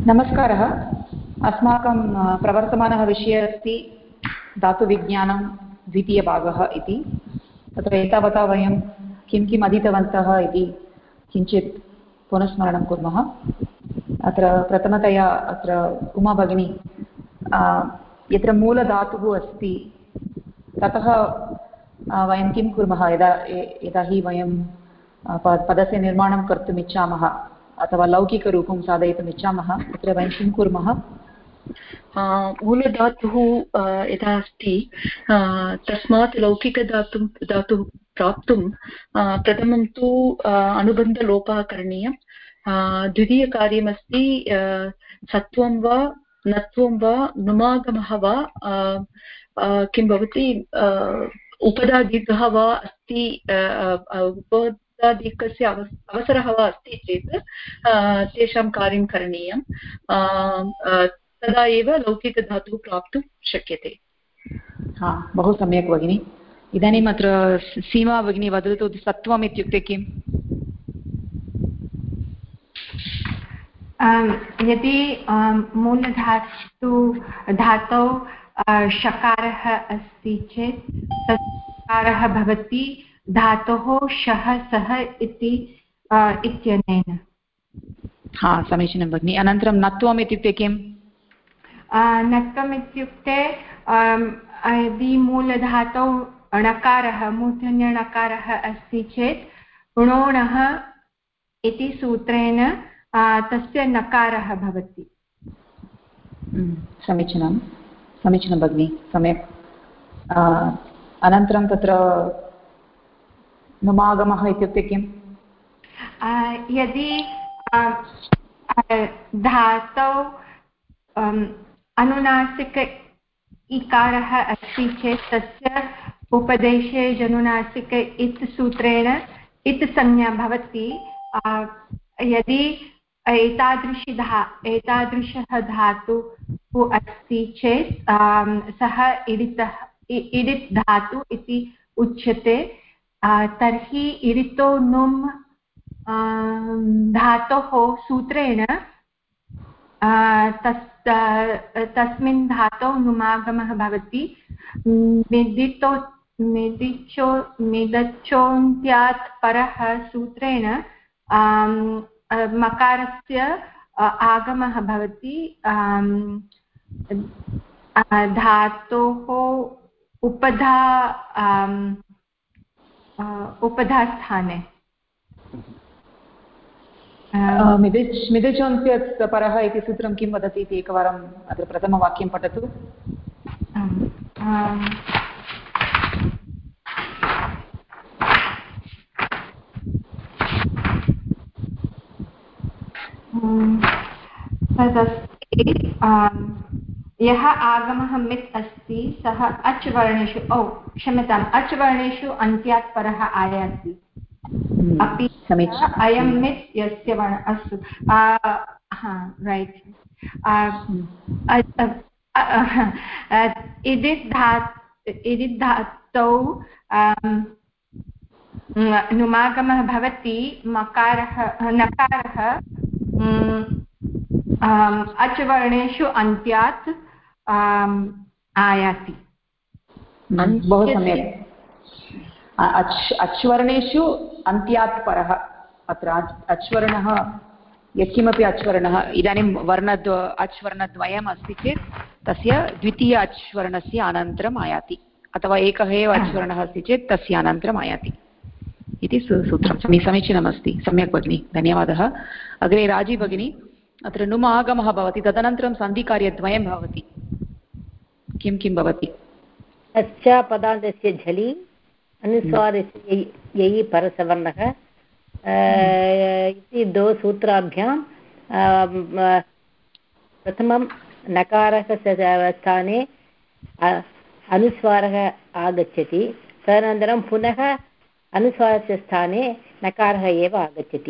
नमस्कारः। अस्माकं प्रवर्तमानः विषयः अस्ति धातुविज्ञानं द्वितीयभागः इति। तत्र एतावता वयं किं किम् अधीतवन्तः इति किञ्चित् पुनस्मरणं कुर्मः। अत्र प्रथमतया अत्र उमा भगिनी यत्र मूलधातुः अस्ति ततः वयं किं कुर्मः यदा हि वयं पदस्य निर्माणं कर्तुम् इच्छामः अथवा लौकिकरूपं साधयितुम् इच्छामः तत्र वयं किं कुर्मः? मूलधातुः यदा अस्ति तस्मात् लौकिकधातुः प्राप्तुं प्रथमं तु अनुबन्धलोपः करणीयः। द्वितीयकार्यमस्ति सत्वं वा नत्वं वा नुमागमः वा किं भवति उपधादीर्घः वा अस्ति उपधादीर्घस्य अवसरः वा अस्ति चेत् तेषां कार्यं करणीयं। तदा एव लौकिकधातुः प्राप्तुं शक्यते। बहु सम्यक् भगिनि। इदानीम् अत्र सीमा भगिनी वदतु, सत्वम् इत्युक्ते किम्? यदि धातौ शकारः अस्ति चेत् तत् शकारः भवति धातोः शः सः इत्यनेन। समीचीनं भगिनि। अनन्तरं नत्वम् इत्युक्ते किम्? नत्वम् इत्युक्ते यदि मूलधातौ णकारः मूर्धन्यणकारः अस्ति चेत् णोणः इति सूत्रेण तस्य नकारः भवति। समीचीनं समीचीनं भगिनि, सम्यक्। अनन्तरं तत्र नुमागमः इत्युक्ते किम्? यदि धातौ अनुनासिक इकारः अस्ति चेत् तस्य उपदेशे जनुनासिक इत् सूत्रेण इत् संज्ञा भवति। यदि एतादृशः धातुः अस्ति चेत् सः इडित् धातु इति उच्यते। तर्हि इडितो नुम् धातोः सूत्रेण तस्मिन् धातौ नुमागमः भवति। मिदच्चोन्त्यात् परः सूत्रेण मकारस्य आगमः भवति धातोः उपधास्थाने। मिदचोन्त्यात् परः इति सूत्रं किं वदति इति एकवारम् अत्र प्रथमवाक्यं पठतु। तदस्ति यः आगमः मित् अस्ति सः अच् वर्णेषु क्षम्यताम् अच् वर्णेषु अन्त्यात् परः आयाति। अपि अयं मित् यस्य वर्ण अस्तु रैट् इदित् धातौ नुमागमः भवति। नकारः अच् वर्णेषु अन्त्यात् आयाति। बहु सम्यक्। अच्वर्णेषु अन्त्यात् परः, अत्र अच्वर्णः यत्किमपि अच्वर्णः इदानीं अच्वर्णद्वयम् अस्ति चेत् तस्य द्वितीय अच्वर्णस्य अनन्तरम् आयाति, अथवा एकः एव अच्वर्णः अस्ति चेत् तस्य अनन्तरम् आयाति इति सूत्रं। समीचीनमस्ति, सम्यक् भगिनि, धन्यवादः। अग्रे राजी भगिनी, अत्र नुम् आगमः भवति, तदनन्तरं सन्धिकार्यद्वयं भवति, किं किं भवति? तस्य पदान्तस्य झलि अनुस्वारस्य ययि परसवर्णः इति द्वौ सूत्राभ्यां प्रथमं नकारस्य स्थाने अनुस्वारः आगच्छति, तदनन्तरं पुनः अनुस्वारस्य स्थाने नकारः एव आगच्छति।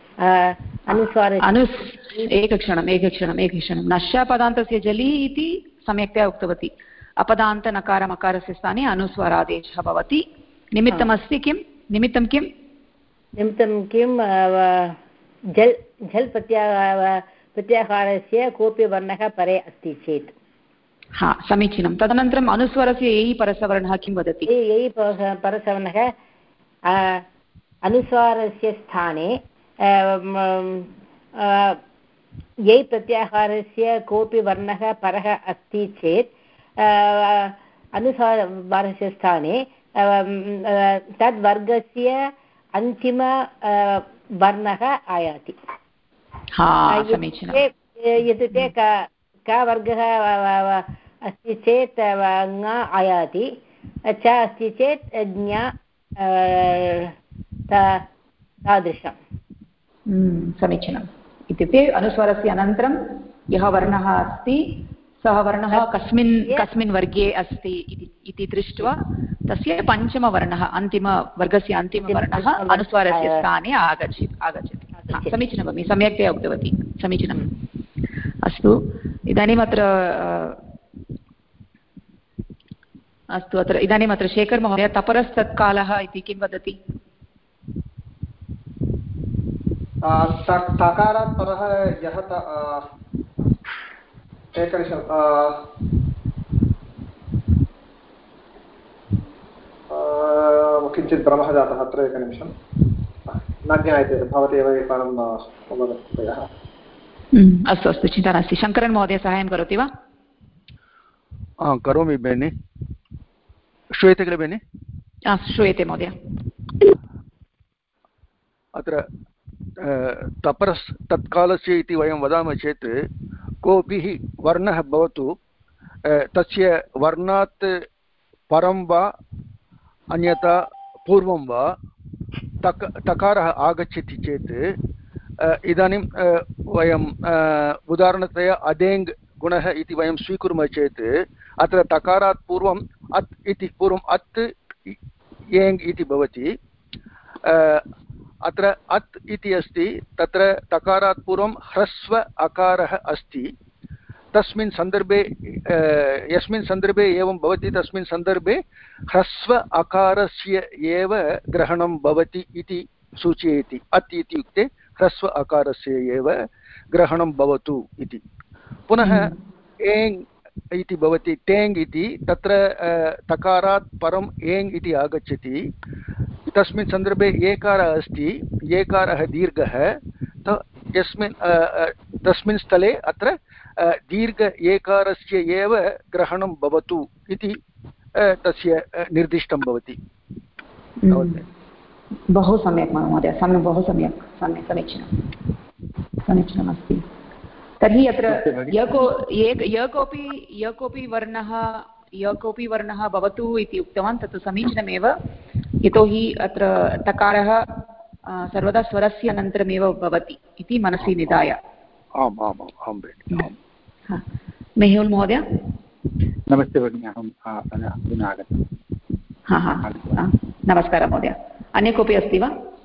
एकक्षणं नश्यापदान्तस्य जलि इति सम्यक्तया उक्तवती। अपदान्तनकारमकारस्य स्थाने अनुस्वारादेशः भवति। निमित्तमस्ति किं? निमित्तं किं? निमित्तं किं? झल् प्रत्यय प्रत्याहारस्य कोऽपि वर्णः परे अस्ति चेत्। हा, समीचीनं। तदनन्तरम् अनुस्वरस्य एयि परसवर्णः किं वदति? एयि परसवर्णः अनुस्वारस्य स्थाने यै प्रत्याहारस्य कोऽपि वर्णः परः अस्ति चेत् अनुस्वारस्य स्थाने तद्वर्गस्य अन्तिम वर्णः आयाति। इत्युक्ते क वर्गः अस्ति चेत् ङ आयाति, च अस्ति चेत् ज्ञ, तादृशं। समीचीनम्। इत्युक्ते अनुस्वारस्य अनन्तरं यः वर्णः अस्ति सः वर्णः कस्मिन् वर्गे अस्ति इति दृष्ट्वा तस्य पञ्चमवर्णः वर्गस्य अन्तिमवर्णः अनुस्वारस्य स्थाने आगच्छति। समीचीनं भगिनि, सम्यक्तया उक्तवती, समीचीनम्। अस्तु, इदानीम् अत्र शेखर महोदय तपरस्तत्कालः इति किं वदति? तकारात् परः यः एकनिमिषं किञ्चित् भ्रमः जातः अत्र, एकनिमिषं न ज्ञायते, भवती एव एकवारं वदतु। अस्तु अस्तु, चिन्ता नास्ति। शङ्करन् महोदय साहाय्यं करोति वा? करोमि बेनि। श्रूयते किल बेनि? श्रूयते महोदय। अत्र तपरस् तत्कालस्य इति वयं वदामः चेत् कोऽपि वर्णः भवतु, तस्य वर्णात् परं वा अन्यथा पूर्वं वा तकारः आगच्छति चेत् इदानीं वयम् उदाहरणतया अदेङ् गुणः इति वयं स्वीकुर्मः चेत् अत्र तकारात् पूर्वम् अत् इति पूर्वम् अत् एङ् इति भवति। अत्र अत् इति अस्ति, तत्र तकारात् पूर्वं ह्रस्व अकारः अस्ति। तस्मिन् सन्दर्भे यस्मिन् सन्दर्भे एवं भवति तस्मिन् सन्दर्भे ह्रस्व अकारस्य एव ग्रहणं भवति इति सूचयति। अत् इत्युक्ते ह्रस्व अकारस्य एव ग्रहणं भवतु इति। पुनः एङ् इति भवति, टेङ् इति, तत्र तकारात् परम् एङ् इति आगच्छति। तस्मिन् सन्दर्भे एकारः अस्ति, एकारः दीर्घः, तस्मिन् स्थले अत्र दीर्घ एकारस्य एव ग्रहणं भवतु इति तस्य निर्दिष्टं भवति। बहु सम्यक् महोदय, बहु सम्यक्, समीचीनमस्ति। तर्हि अत्र यः कोऽपि वर्णः भवतु इति उक्तवान्, तत् समीचीनमेव। यतोहि अत्र तकारः सर्वदा स्वरस्य अनन्तरमेव भवति इति मनसि निधाय। आम् आम् आम्। मेहुल् महोदय। नमस्ते भगिनि, अहम् अधुना आगतम्। नमस्कारः महोदय। अन्य कोऽपि अस्ति वा?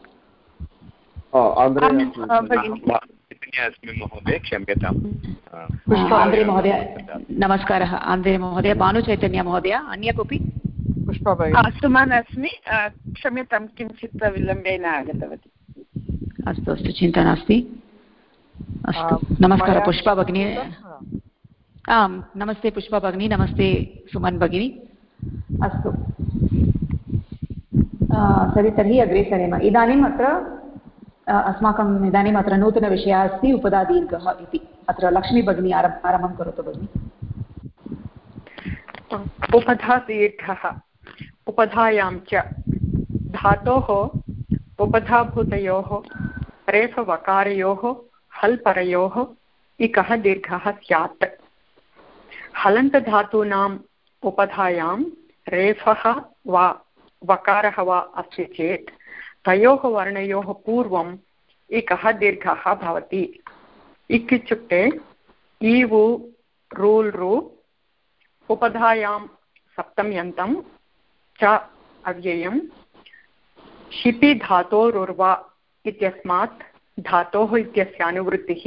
अस्मि महोदय, क्षम्यताम्। आन्द्रे महोदय नमस्कारः। आन्द्रे महोदय, भानुचैतन्य महोदय, अन्य कोऽपि? सुमन् अस्मि, क्षम्यतां, किञ्चित् विलम्बेन आगतवती। अस्तु अस्तु, चिन्ता नास्ति। अस्तु, नमस्कारः पुष्पा भगिनी। आम्, नमस्ते पुष्पा भगिनी, नमस्ते सुमन् भगिनी। अस्तु तर्हि अग्रे सरेम। इदानीम् अत्र अस्माकम् इदानीम् अत्र नूतनविषयः अस्ति उपधादीर्घः इति। अत्र लक्ष्मी भगिनी आरम्भं करोतु भगिनि। उपधादीर्घः उपधायां च धातोः उपधाभूतयोः रेफवकारयोः हल्परयोः इकः दीर्घः स्यात्। हलन्तधातूनाम् उपधायां रेफः वा वकारः वा अस्ति चेत् तयोः वर्णयोः पूर्वम् इकः दीर्घः भवति। इक् इत्युक्ते ईवु रूल् रु, उपधायां सप्तम्यन्तं च अव्ययं, शिपि धातोरुर्वा इत्यस्मात् धातोः इत्यस्य अनुवृत्तिः,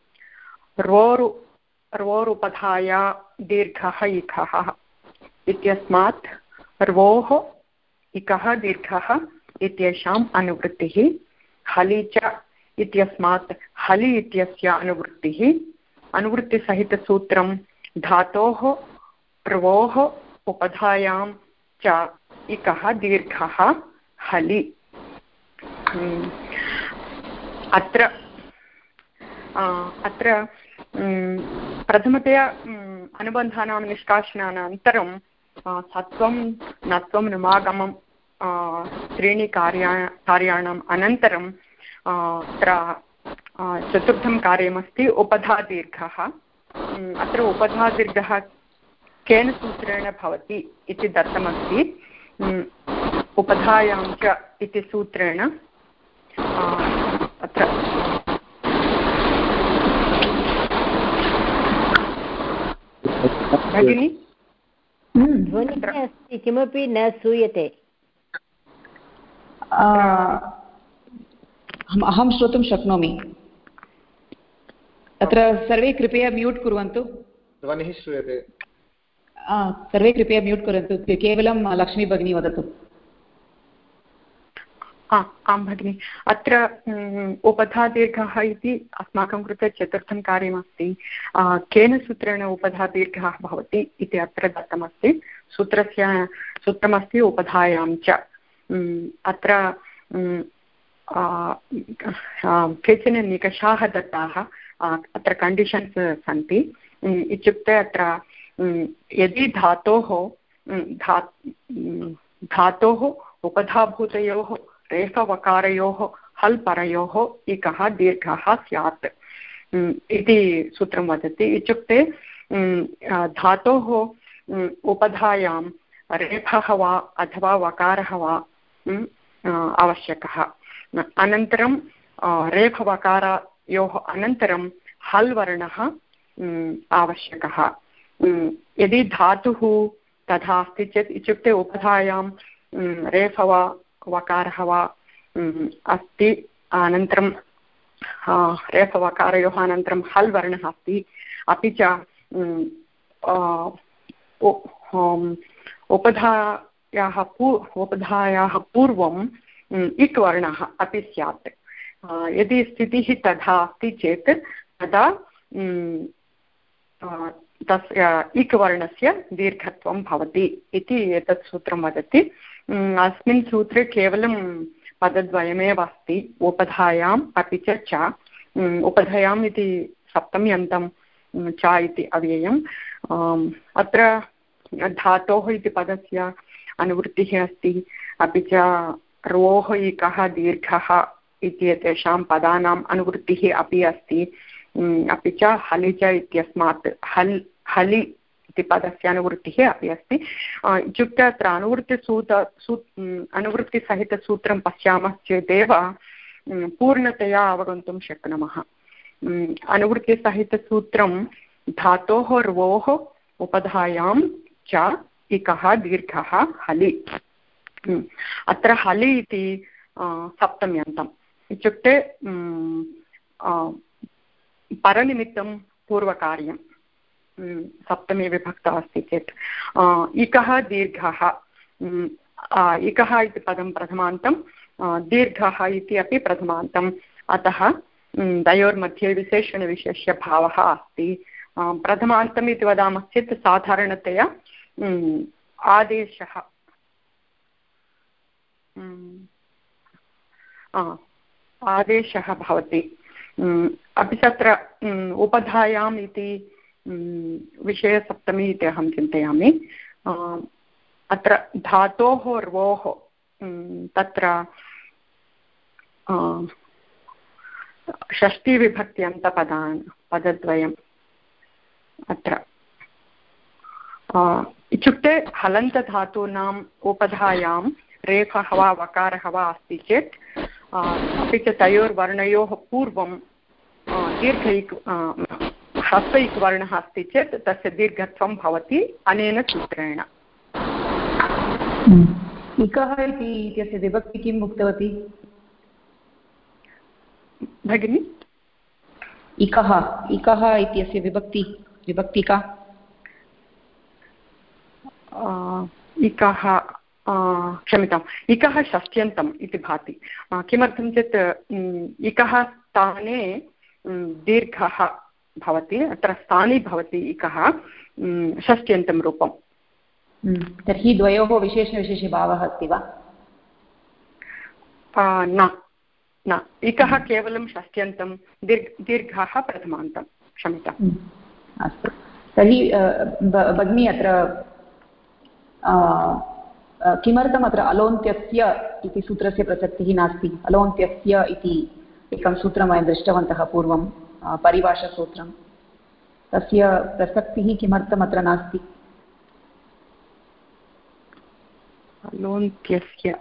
रोरुपधाया दीर्घः इकः इत्यस्मात् र्वोः इकः दीर्घः इत्येषाम् अनुवृत्तिः, हलि च इत्यस्मात् हलि इत्यस्य अनुवृत्तिसहितसूत्रं धातोः र्वोः उपधायां च इकः दीर्घः हलि। अत्र प्रथमतया अनुबन्धानां निष्कासनानन्तरं सत्वं नत्वं नुमागमं त्रीणि कार्याणाम् अनन्तरं अत्र चतुर्थं कार्यमस्ति उपधादीर्घः। अत्र उपधादीर्घः केन सूत्रेण भवति इति दत्तमस्ति। उपधायां च इति सूत्रेण अत्र भगिनी ध्वनिः अस्ति, किमपि न श्रूयते। अहं श्रोतुं शक्नोमि। अत्र सर्वे कृपया म्यूट् कुर्वन्तु। ध्वनिः श्रूयते। सर्वे कृपया म्यूट् कुर्वन्तु। केवलं लक्ष्मी भगिनी वदतु। आं भगिनि, अत्र उपधादीर्घः इति अस्माकं कृते चतुर्थं कार्यमस्ति। केन सूत्रेण उपधादीर्घः भवति इति अत्र दत्तमस्ति। सूत्रमस्ति उपधायां च। अत्र केचन निकषाः दत्ताः, अत्र कण्डीषन्स् सन्ति। इत्युक्ते अत्र यदि धातोः उपधाभूतयोः रेफवकारयोः हल् परयोः एकः दीर्घः स्यात् इति सूत्रं वदति। इत्युक्ते धातोः उपधायां रेफः वा अथवा वकारः वा आवश्यकः। अनन्तरं रेफवकारयोः अनन्तरं हल् वर्णः आवश्यकः। यदि धातुः तथा अस्ति चेत्, इत्युक्ते उपधायां रेफ वा वकारः वा अस्ति, अनन्तरं रेफवकारयोः अनन्तरं हल् वर्णः अस्ति, अपि च उपधायाः पूर्वं इक् वर्णः अपि स्यात्। यदि स्थितिः तथा अस्ति चेत् तदा तस्य इक् वर्णस्य दीर्घत्वं भवति इति एतत् सूत्रं वदति। अस्मिन् सूत्रे केवलं पदद्वयमेव अस्ति, उपधायाम् अपि च उपधायाम् इति सप्तम्यन्तं च इति अव्ययम्। अत्र धातोः इति पदस्य अनुवृत्तिः अस्ति, अपि च रोः इकः दीर्घः इति एतेषां पदानाम् अनुवृत्तिः अपि अस्ति, अपि च हलि च इत्यस्मात् हलि इति पदस्य अनुवृत्तिः अपि अस्ति। इत्युक्ते अत्र अनुवृत्तिसहितसूत्रं पश्यामश्चेदेव पूर्णतया अवगन्तुं शक्नुमः। अनुवृत्तिसहितसूत्रं धातोः र्वोः उपधायां च इकः दीर्घः हलि। अत्र हलि इति सप्तम्यन्तम्, इत्युक्ते परनिमित्तं पूर्वकार्यं सप्तमी विभक्ता अस्ति चेत् इकः दीर्घः, इकः इति पदं प्रथमान्तं, दीर्घः इति अपि प्रथमान्तम्, अतः द्वयोर्मध्ये विशेषणविशेष्यभावः अस्ति। प्रथमान्तम् इति वदामश्चेत् साधारणतया आदेशः भवति। अपि च अत्र उपधायाम् इति विषयसप्तमी इति अहं चिन्तयामि। अत्र धातोः र्वोः तत्र षष्टिविभक्त्यन्तपदद्वयम् अत्र, इत्युक्ते हलन्तधातूनाम् उपधायां रेफः वा वकारः वा अस्ति चेत्, अपि च तयोर्वर्णयोः पूर्वं दीर्घ ह्रस्व इक् वर्णः अस्ति चेत् तस्य दीर्घत्वं भवति अनेन सूत्रेण। इकः इत्यस्य विभक्ति किम् उक्तवती भगिनि? इकः इत्यस्य विभक्ति का? इकः क्षम्यताम्, इकः षष्ट्यन्तम् इति भाति। किमर्थं चेत् इकः स्थाने दीर्घः भवति, अत्र स्थाने भवति इकः षष्ट्यन्तं रूपम्। तर्हि द्वयोः विशेषविशेषभावः अस्ति वा? न न, इकः केवलं षष्ट्यन्तं, दीर्घः प्रथमान्तं। क्षम्यताम्। अस्तु, तर्हि भगिनी अत्र किमर्थम् अत्र अलोन्त्यस्य इति सूत्रस्य प्रसक्तिः नास्ति? अलोन्त्यस्य इति एकं सूत्रं वयं दृष्टवन्तः पूर्वं, परिभाषासूत्रं, तस्य प्रसक्तिः किमर्थम् अत्र नास्ति? अलोन्त्यस्य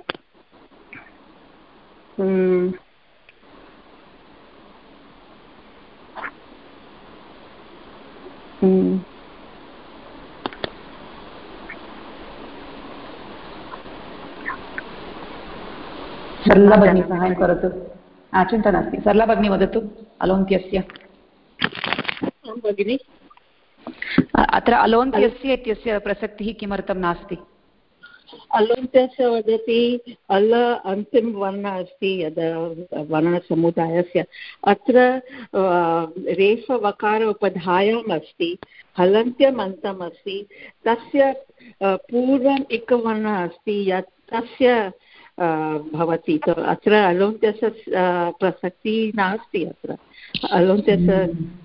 सरला भगिनी सहायं करोतु। चिन्ता नास्ति, सरला भगिनी वदतु अलोन्त्यस्य। भगिनि, अत्र अलोन्त्यस्य इत्यस्य प्रसक्तिः किमर्थं नास्ति? अलोन्त्यस्य वदति अल अन्तिमवर्णः अस्ति यद् वर्णसमुदायस्य, अत्र रेफवकार उपधायाम् अस्ति, हलन्त्यम् अन्तम् अस्ति, तस्य पूर्वम् एकवर्णः अस्ति यत् तस्य भवति। अत्र अलोन्त्यस्य प्रसक्तिः नास्ति। अत्र अलोन्त्यस्य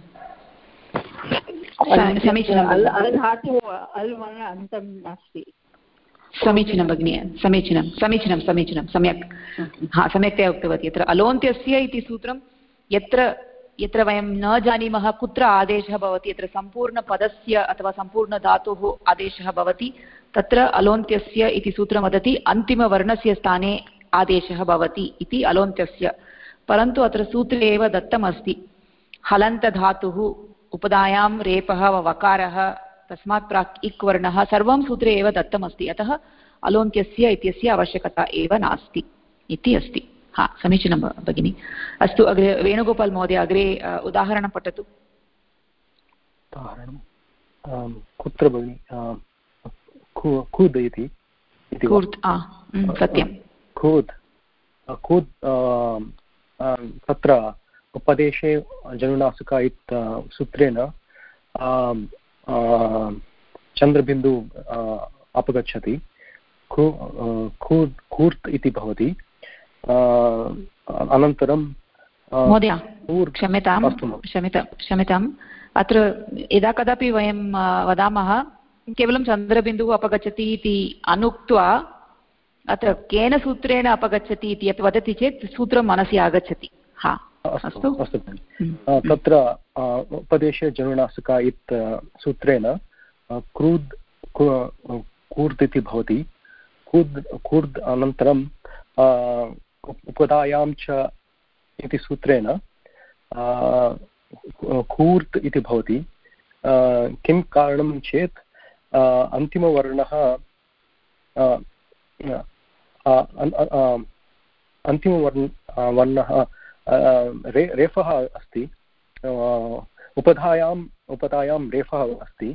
अल् धातुः अल् वर्णः अन्तं नास्ति। समीचीनं भगिनी, समीचीनं समीचीनं समीचीनं, सम्यक्, सम्यक्तया उक्तवती। यत्र अलोन्त्यस्य इति सूत्रं यत्र वयं न जानीमः कुत्र आदेशः भवति, यत्र सम्पूर्णपदस्य अथवा सम्पूर्णधातुः आदेशः भवति, तत्र अलोन्त्यस्य इति सूत्रं वदति अन्तिमवर्णस्य स्थाने आदेशः भवति इति अलोन्त्यस्य। परन्तु अत्र सूत्रे एव दत्तमस्ति हलन्तधातुः, उपधायां रेपः वा वकारः, तस्मात् प्राक् इक् वर्णः, सर्वं सूत्रे एव दत्तमस्ति। अतः अलोन्त्यस्य इत्यस्य आवश्यकता एव नास्ति इति अस्ति। समीचीनं भगिनि। अस्तु, अग्रे वेणुगोपाल् महोदय, अग्रे उदाहरणं पठतु। उदाहरणं कुत्र भगिनि? खुद् इति सत्यं खुद् तत्र उपदेशे जनुनासिका सूत्रेण चन्द्रबिन्दु अपगच्छति, खूर्त् इति भवति। अनन्तरं महोदय क्षम्यताम्, अत्र यदा कदापि वयं वदामः केवलं चन्द्रबिन्दुः अपगच्छति इति अनुक्त्वा अत्र केन सूत्रेण अपगच्छति इति यत् वदति चेत् सूत्रं मनसि आगच्छति। अस्तु अस्तु, तत्र उपदेशे जनुनासिका इति सूत्रेण कूर्द् इति भवति। कूर्द् अनन्तरं उपधायां च इति सूत्रेण कूर्त् इति भवति। किं कारणं चेत् अन्तिमवर्णः रेफः अस्ति, उपधायां रेफः अस्ति।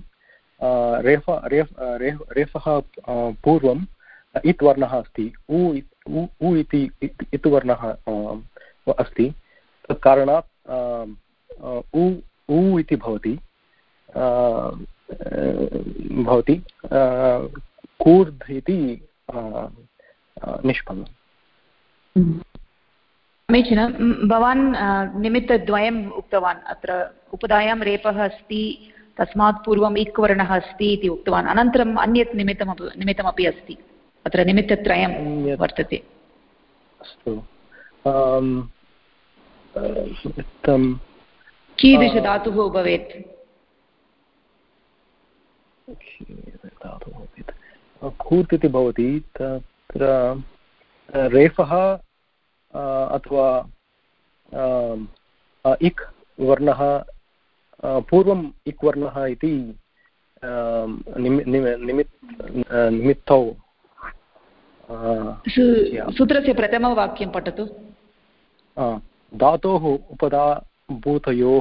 रेफः पूर्वम् इत् वर्णः अस्ति, उ इति इत् वर्णः अस्ति। तत् कारणात् उ इति भवति कूर्ध् इति निष्पन्नम्। समीचीनं। भवान् निमित्तद्वयम् उक्तवान्। अत्र उपधायां रेपः अस्ति, तस्मात् पूर्वम् इक् वर्णः अस्ति इति उक्तवान्। अनन्तरम् अन्यत् निमित्तमपि अस्ति, अत्र निमित्तत्रयं वर्तते। अस्तु, कीदृशधातुः भवेत्? कूर्त् इति भवति, तत्र रेफः अथवा इक् वर्णः पूर्वम् इक् वर्णः इति निमित्तौ। सूत्रस्य प्रथमं वाक्यं पठतु। धातोः उपधाभूतयोः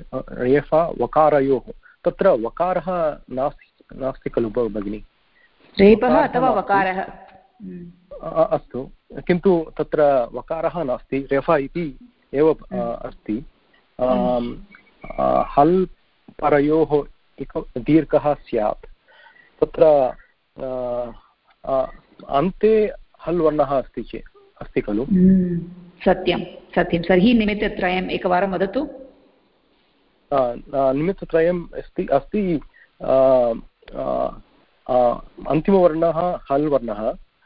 रेफा वकारयोः, तत्र वकारः नास्ति खलु भगिनि? रेपः अथवा वकारः अस्तु, किन्तु तत्र वकारः नास्ति, रेफा इति एव अस्ति। हल् परयोः दीर्घः स्यात्, तत्र अन्ते हल् वर्णः अस्ति खलु? सत्यं सत्यं। तर्हि निमित्तत्रयम् एकवारं वदतु। निमित्तत्रयम् अस्ति अन्तिमवर्णः हल् वर्णः,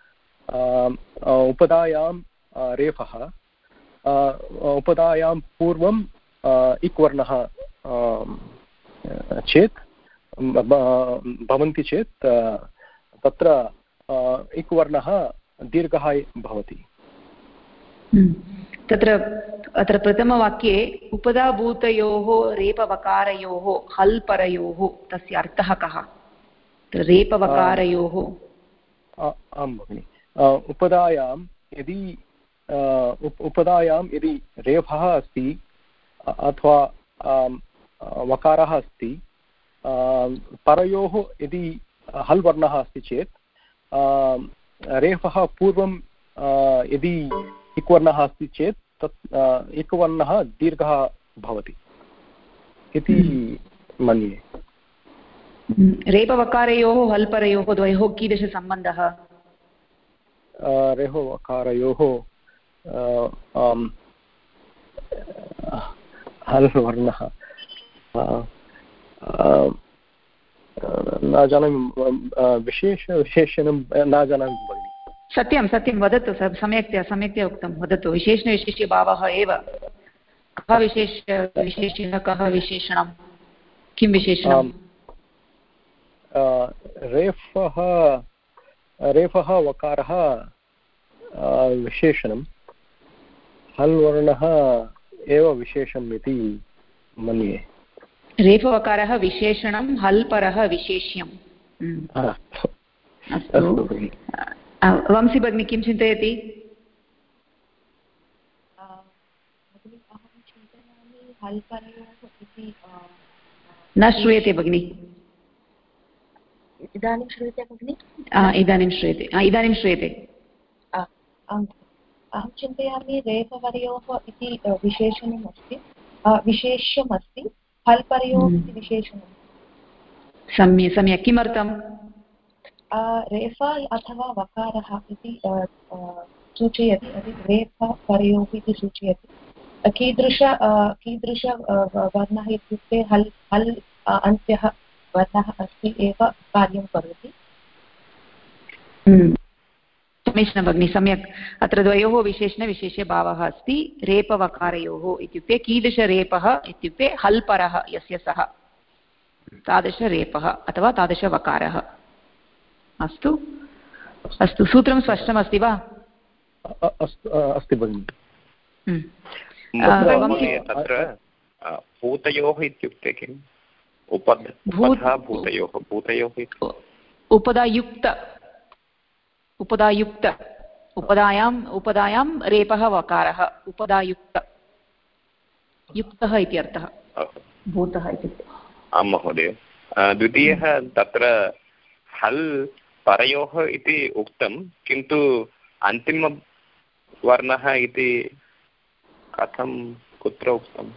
उपधायां रेफः, उपधायां पूर्वं इक् वर्णः चेत् भवन्ति चेत् तत्र इक् वर्णः दीर्घः भवति। अत्र प्रथमवाक्ये उपधाभूतयोः रेपवकारयोः हल् परयोः तस्य अर्थः कः? रेपवकारयोः आं भगिनि, उपधायां यदि रेफः अस्ति अथवा वकारः अस्ति, परयोः यदि हल् वर्णः अस्ति चेत् रेफः पूर्वं यदि इक् वर्णः अस्ति चेत् तत् इक् वर्णः दीर्घः भवति इति मन्ये। रेपवकारयोः हल्परयोः द्वयोः कीदृशसम्बन्धः? रेफवकारयोः हल् वर्णः न जानामि, विशेषणं न जानामि भगिनि। सत्यं सत्यं वदतु, सम्यक्तया उक्तं, वदतु। विशेषणविशेष्यभावः एव। कः विशेषणः, कः विशेषणं, किं विशेषणं? रेफः वकारः विशेषणं, हल् वर्णः एव विशेषम् इति मन्ये। रेफवकारः विशेषणं, हल् परः विशेष्यम्। अस्तु, वंशी भगिनी किं चिन्तयति? न श्रूयते भगिनि। इदानीं श्रूयते भगिनि? इदानीं श्रूयते, इदानीं श्रूयते। अहं चिन्तयामि रेफवर्योः इति विशेषणम् अस्ति, विशेष्यम् अस्ति, हल्पर्योः इति विशेषणं। सम्यक्। किमर्थं? रेफा अथवा वकारः इति सूचयति, रेफपर्योः इति सूचयति। कीदृश वर्णः इत्युक्ते हल् अन्त्यः वर्णः अस्ति एव कार्यं करोति। समीचीनं भगिनि, सम्यक्। अत्र द्वयोः विशेषणविशेष्यभावः अस्ति। रेपवकारयोः इत्युक्ते कीदृशरेपः इत्युक्ते हल्परः यस्य सः, तादृशरेपः अथवा तादृशवकारः। अस्तु अस्तु, सूत्रं स्पष्टमस्ति वा? अस्ति भगिनि। तत्र भूतयोः इत्युक्ते किम्? भूतयोः उपधायुक्त उपधायां रेपः वकारः, उपधायुक्त, युक्तः इति अर्थः, भूतः इत्युक्ते। आं महोदय। द्वितीयः तत्र हल् परयोः इति उक्तं, किन्तु अन्तिमवर्णः इति कथं, कुत्र उक्तम्?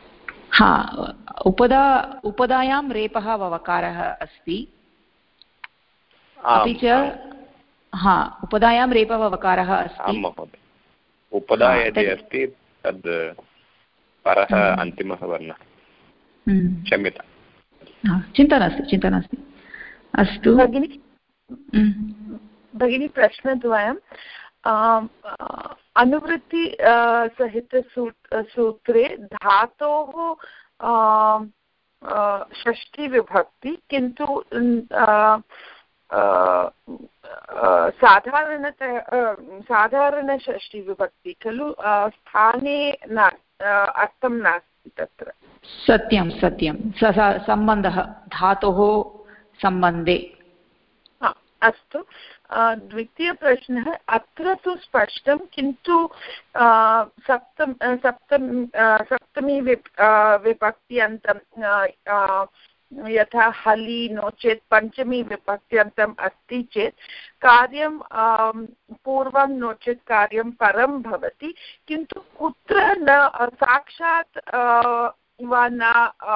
उपधायां रेपः वकारः अस्ति, अपि च उपधायां रेपः वकारः अस्ति। आं महोदय, उपधा यदि अस्ति तद् परः अन्तिमः वर्णः। क्षम्यतां। चिन्ता नास्ति। अस्तु भगिनी, प्रश्नद्वयम्। अनुवृत्ति सहितसूत्रे धातोः षष्ठी किन्तु साधारणषष्ठी विभक्ति खलु, स्थाने अर्थं नास्ति तत्र। सत्यं सम्बन्धः धातोः सम्बन्धे। अस्तु, द्वितीयप्रश्नः। अत्र तु स्पष्टं, किन्तु सप्तमी विभक्त्यन्तं यथा हलि नो चेत् पञ्चमी विभक्त्यन्तम् अस्ति चेत् कार्यं पूर्वं नो चेत् कार्यं परं भवति, किन्तु कुत्र न साक्षात् वा न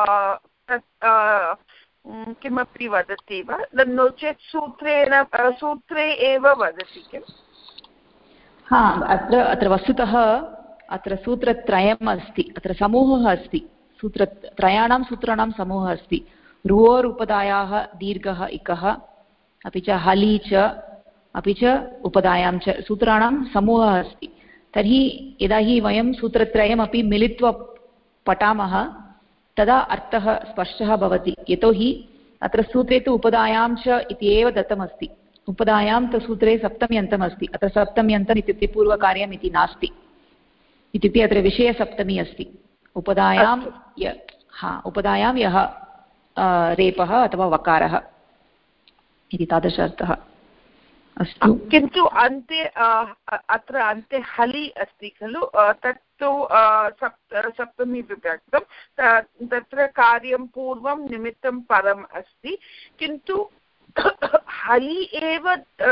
किमपि वदति वा, नो चेत् सूत्रे एव वदति किम्? हा, अत्र वस्तुतः अत्र सूत्रत्रयम् अस्ति, अत्र समूहः अस्ति, त्रयाणां सूत्राणां समूहः अस्ति। रुवोर् उपधायाः दीर्घः इकः, अपि च हलि च, अपि च उपधायां च सूत्राणां समूहः अस्ति। तर्हि यदा हि वयं सूत्रत्रयमपि मिलित्वा पठामः तदा अर्थः स्पष्टः भवति, यतोहि अत्र सूत्रे तु उपधायां च इति एव दत्तमस्ति। उपधायां तु सूत्रे सप्तम्यन्तमस्ति, अत्र सप्तम्यन्तम् इत्युक्ते पूर्वकार्यम् इति नास्ति, इत्युक्ते अत्र विषयसप्तमी अस्ति। उपधायां उपधायां यः रेपः अथवा वकारः इति तादृश अर्थः। अस्तु, किन्तु अन्ते अत्र अन्ते हलि अस्ति खलु, तत्तु सप्तमी विभक्तं, तत्र कार्यं पूर्वं निमित्तं परम् अस्ति, किन्तु हलि एव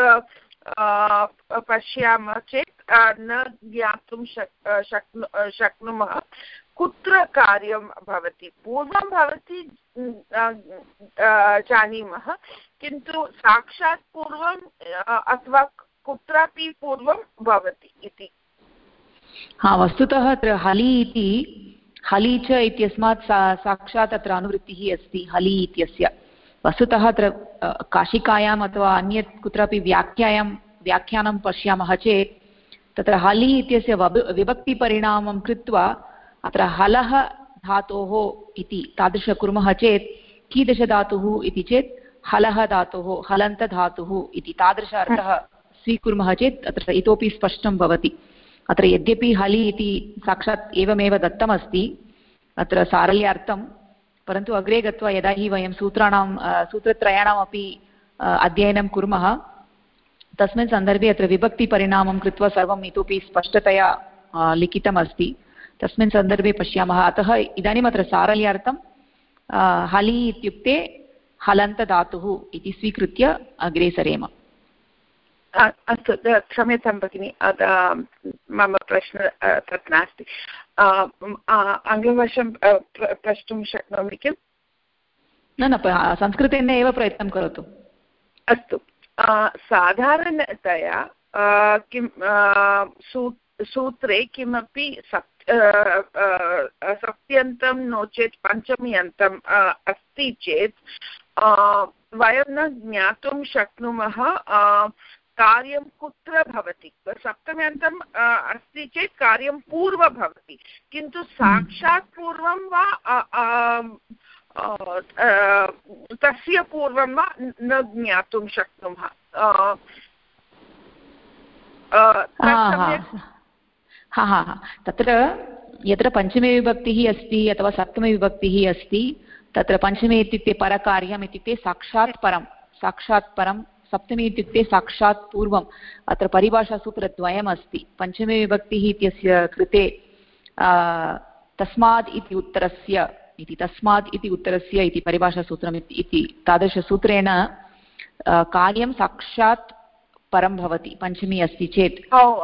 पश्यामः चेत् न ज्ञातुं शक्नुमः कुत्र कार्यं भवति। पूर्वं भवति जानीमः, किन्तु साक्षात् पूर्वम् अथवा कुत्रापि पूर्वं भवति इति। हा, वस्तुतः अत्र हलि च इत्यस्मात् साक्षात् अत्र अनुवृत्तिः अस्ति हलि इत्यस्य। वस्तुतः अत्र काशिकायाम् अथवा अन्यत् कुत्रापि व्याख्यानं पश्यामः चेत् तत्र हलि इत्यस्य विभक्तिपरिणामं कृत्वा अत्र हलः धातोः इति तादृश कुर्मः चेत् कीदृशधातुः इति चेत् हलः धातुः, हलन्तधातुः इति तादृश अर्थः स्वीकुर्मः चेत् अत्र इतोपि स्पष्टं भवति। अत्र यद्यपि हलि इति साक्षात् एवमेव दत्तमस्ति अत्र सारल्यार्थं, परन्तु अग्रे गत्वा यदा हि वयं सूत्रत्रयाणामपि अध्ययनं कुर्मः तस्मिन् सन्दर्भे अत्र विभक्तिपरिणामं कृत्वा सर्वम् इतोपि स्पष्टतया लिखितमस्ति, तस्मिन् सन्दर्भे पश्यामः। अतः इदानीम् अत्र सारल्यार्थं हलि इत्युक्ते हलन्तधातुः इति स्वीकृत्य अग्रे सरेम। अस्तु, क्षम्यतां भगिनि, मम प्रश्नः तत् नास्ति। आङ्ग्लभाषां प्रष्टुं शक्नोमि किम्? न, संस्कृतेन एव प्रयत्नं करोतु। अस्तु, साधारणतया किं सूत्रे किमपि सप्त्यन्तं नो चेत् पञ्चमी अन्तम् अस्ति चेत् वयं न ज्ञातुं शक्नुमः कार्यं कुत्र भवति। सप्तम्यन्तम् अस्ति चेत् कार्यं पूर्वं भवति, किन्तु साक्षात् पूर्वं वा तस्य पूर्वं वा न ज्ञातुं शक्नुमः। तत्र यत्र पञ्चमी विभक्तिः अस्ति अथवा सप्तमी विभक्तिः अस्ति तत्र पञ्चमी इत्युक्ते परकार्यम् इत्युक्ते साक्षात् परं, सप्तमी इत्युक्ते साक्षात् पूर्वम्। अत्र परिभाषासूत्रद्वयम् अस्ति। पञ्चमी विभक्तिः इत्यस्य कृते तस्मात् इति उत्तरस्य इति परिभाषासूत्रम् इति तादृशसूत्रेण कार्यं साक्षात् परं भवति पञ्चमी अस्ति चेत्।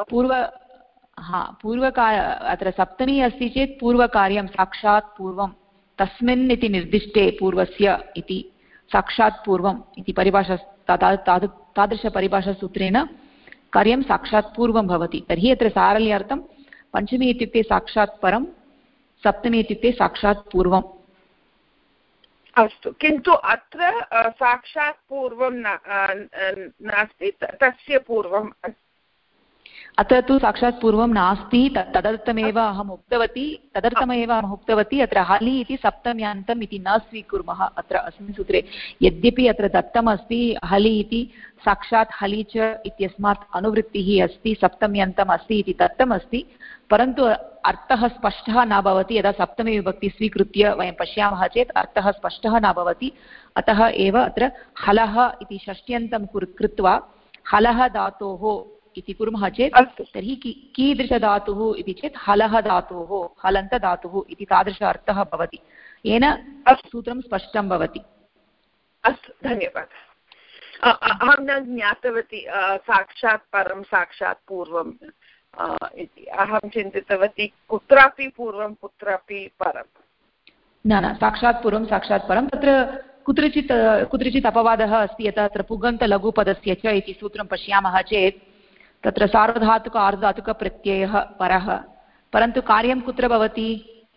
अत्र सप्तमी अस्ति चेत् पूर्वकार्यं साक्षात् पूर्वं, तस्मिन् इति निर्दिष्टे पूर्वस्य इति साक्षात् पूर्वम् इति परिभाषा तादृशपरिभाषासूत्रेण कार्यं साक्षात् पूर्वं भवति। तर्हि अत्र सारल्यार्थं पञ्चमी इत्युक्ते साक्षात् परं, सप्तमी इत्युक्ते साक्षात् पूर्वम्। अस्तु, किन्तु अत्र साक्षात् पूर्वं नास्ति, तस्य पूर्वम् अस्ति। अत्र तु साक्षात् पूर्वं नास्ति, तदर्थमेव अहम् उक्तवती अत्र हलि इति सप्तम्यान्तम् इति न स्वीकुर्मः। अत्र अस्मिन् सूत्रे यद्यपि अत्र दत्तमस्ति हलि इति साक्षात् हलि च इत्यस्मात् अनुवृत्तिः अस्ति, सप्तम्यन्तम् अस्ति इति दत्तमस्ति, परन्तु अर्थः स्पष्टः न भवति। यदा सप्तमी विभक्ति स्वीकृत्य वयं पश्यामः चेत् अर्थः स्पष्टः न भवति। अतः एव अत्र हलः इति षष्ट्यन्तं कृत्वा हलः धातोः इति कुर्मः चेत् तर्हि कीदृशधातुः इति चेत् हलः धातोः, हलन्तधातुः इति तादृश अर्थः भवति। येन सूत्रं स्पष्टं भवति। अस्तु, धन्यवादः। अहं न ज्ञातवती साक्षात् परं साक्षात् पूर्वम् इति। अहं चिन्तितवती कुत्रापि पूर्वं कुत्रापि परं। न साक्षात् पूर्वं साक्षात् परं। तत्र कुत्रचित् अपवादः अस्ति। यथा अत्र पुगन्तलघुपदस्य च इति सूत्रं पश्यामः चेत् तत्र सार्वधातुक आर्धधातुकप्रत्ययः परः, परन्तु कार्यं कुत्र भवति?